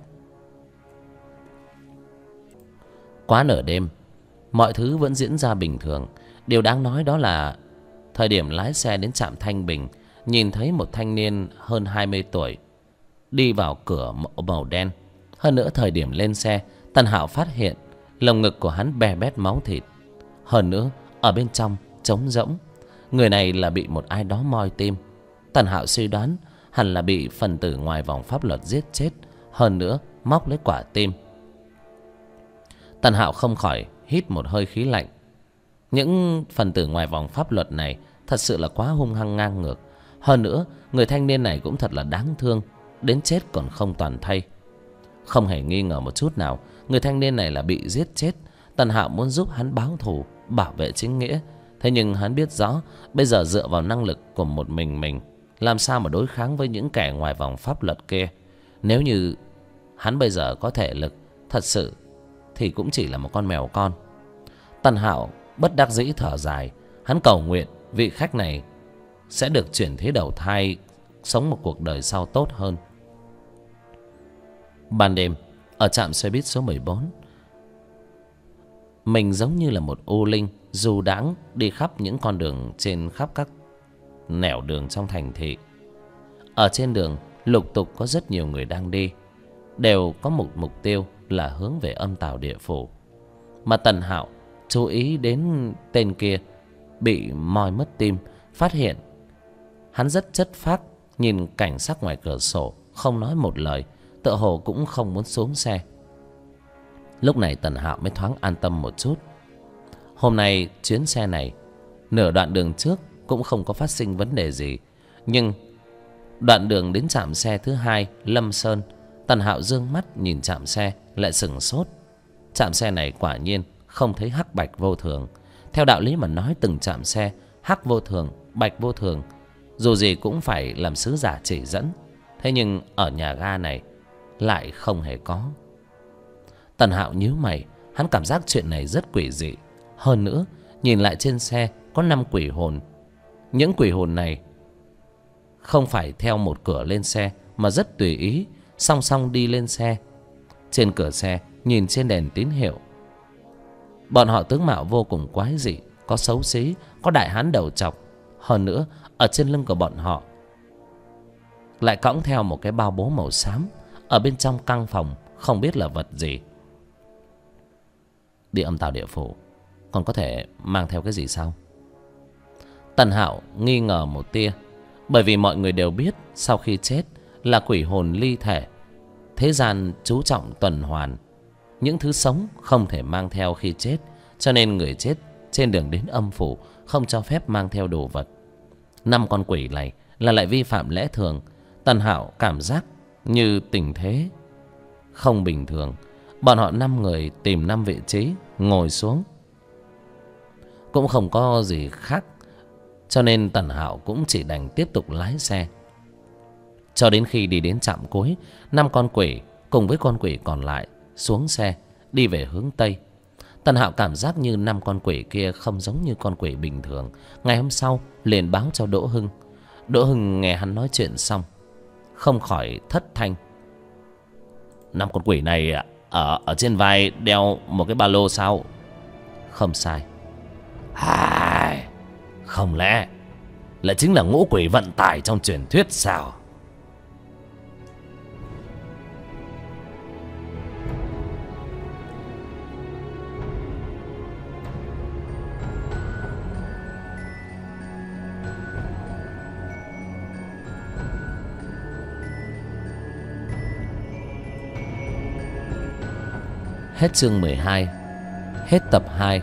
Quá nửa đêm, mọi thứ vẫn diễn ra bình thường. Điều đáng nói đó là thời điểm lái xe đến trạm Thanh Bình, nhìn thấy một thanh niên hơn 20 tuổi đi vào cửa màu đen. Hơn nữa thời điểm lên xe, Tần Hạo phát hiện lồng ngực của hắn bè bét máu thịt. Hơn nữa ở bên trong trống rỗng. Người này là bị một ai đó moi tim. Tần Hạo suy đoán hẳn là bị phần tử ngoài vòng pháp luật giết chết, hơn nữa móc lấy quả tim. Tần Hạo không khỏi hít một hơi khí lạnh. Những phần tử ngoài vòng pháp luật này thật sự là quá hung hăng ngang ngược. Hơn nữa người thanh niên này cũng thật là đáng thương, đến chết còn không toàn thây. Không hề nghi ngờ một chút nào, người thanh niên này là bị giết chết. Tần Hạo muốn giúp hắn báo thù, bảo vệ chính nghĩa. Thế nhưng hắn biết rõ bây giờ dựa vào năng lực của một mình làm sao mà đối kháng với những kẻ ngoài vòng pháp luật kia. Nếu như hắn bây giờ có thể lực thật sự thì cũng chỉ là một con mèo con. Tần Hạo bất đắc dĩ thở dài. Hắn cầu nguyện vị khách này sẽ được chuyển thế đầu thai, sống một cuộc đời sau tốt hơn. Ban đêm ở trạm xe buýt số 14, mình giống như là một u linh du đãng đi khắp những con đường trên khắp các nẻo đường trong thành thị. Ở trên đường lục tục có rất nhiều người đang đi, đều có một mục tiêu là hướng về âm tào địa phủ. Mà Tần Hạo chú ý đến tên kia bị moi mất tim, phát hiện hắn rất chất phác nhìn cảnh sắc ngoài cửa sổ, không nói một lời, tựa hồ cũng không muốn xuống xe. Lúc này Tần Hạo mới thoáng an tâm một chút. Hôm nay chuyến xe này nửa đoạn đường trước cũng không có phát sinh vấn đề gì, nhưng đoạn đường đến trạm xe thứ hai Lâm Sơn, Tần Hạo dương mắt nhìn trạm xe lại sửng sốt. Trạm xe này quả nhiên không thấy hắc bạch vô thường. Theo đạo lý mà nói, từng trạm xe hắc vô thường, bạch vô thường dù gì cũng phải làm sứ giả chỉ dẫn. Thế nhưng ở nhà ga này lại không hề có. Tần Hạo nhíu mày, hắn cảm giác chuyện này rất quỷ dị. Hơn nữa, nhìn lại trên xe có 5 quỷ hồn. Những quỷ hồn này không phải theo một cửa lên xe, mà rất tùy ý, song song đi lên xe. Trên cửa xe, nhìn trên đèn tín hiệu, bọn họ tướng mạo vô cùng quái dị. Có xấu xí, có đại hán đầu trọc. Hơn nữa, ở trên lưng của bọn họ lại cõng theo một cái bao bố màu xám. Ở bên trong căn phòng không biết là vật gì. Địa âm tào địa phủ, còn có thể mang theo cái gì sao? Tần Hạo nghi ngờ một tia. Bởi vì mọi người đều biết sau khi chết là quỷ hồn ly thể. Thế gian chú trọng tuần hoàn, những thứ sống không thể mang theo khi chết. Cho nên người chết trên đường đến âm phủ không cho phép mang theo đồ vật. 5 con quỷ này là lại vi phạm lẽ thường. Tần Hạo cảm giác như tình thế không bình thường. Bọn họ 5 người tìm 5 vị trí ngồi xuống, cũng không có gì khác. Cho nên Tần Hạo cũng chỉ đành tiếp tục lái xe. Cho đến khi đi đến trạm cuối, 5 con quỷ cùng với con quỷ còn lại xuống xe đi về hướng Tây. Tần Hạo cảm giác như 5 con quỷ kia không giống như con quỷ bình thường. Ngày hôm sau liền báo cho Đỗ Hưng. Đỗ Hưng nghe hắn nói chuyện xong không khỏi thất thanh. 5 con quỷ này ở trên vai đeo một cái ba lô sao? Không sai. Không lẽ lại chính là ngũ quỷ vận tải trong truyền thuyết sao? Hết chương 12. Hết tập 2.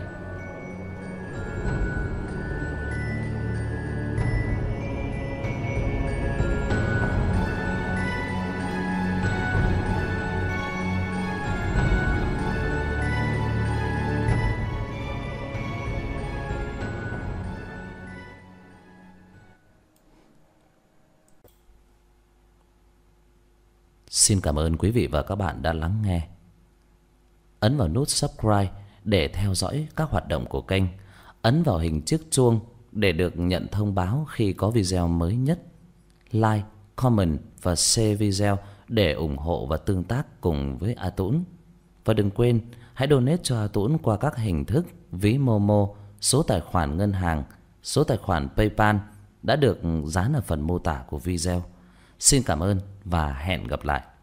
Xin cảm ơn quý vị và các bạn đã lắng nghe. Ấn vào nút subscribe để theo dõi các hoạt động của kênh. Ấn vào hình chiếc chuông để được nhận thông báo khi có video mới nhất. Like, comment và share video để ủng hộ và tương tác cùng với A Tũng. Và đừng quên hãy donate cho A Tũng qua các hình thức ví Momo, số tài khoản ngân hàng, số tài khoản PayPal đã được dán ở phần mô tả của video. Xin cảm ơn và hẹn gặp lại.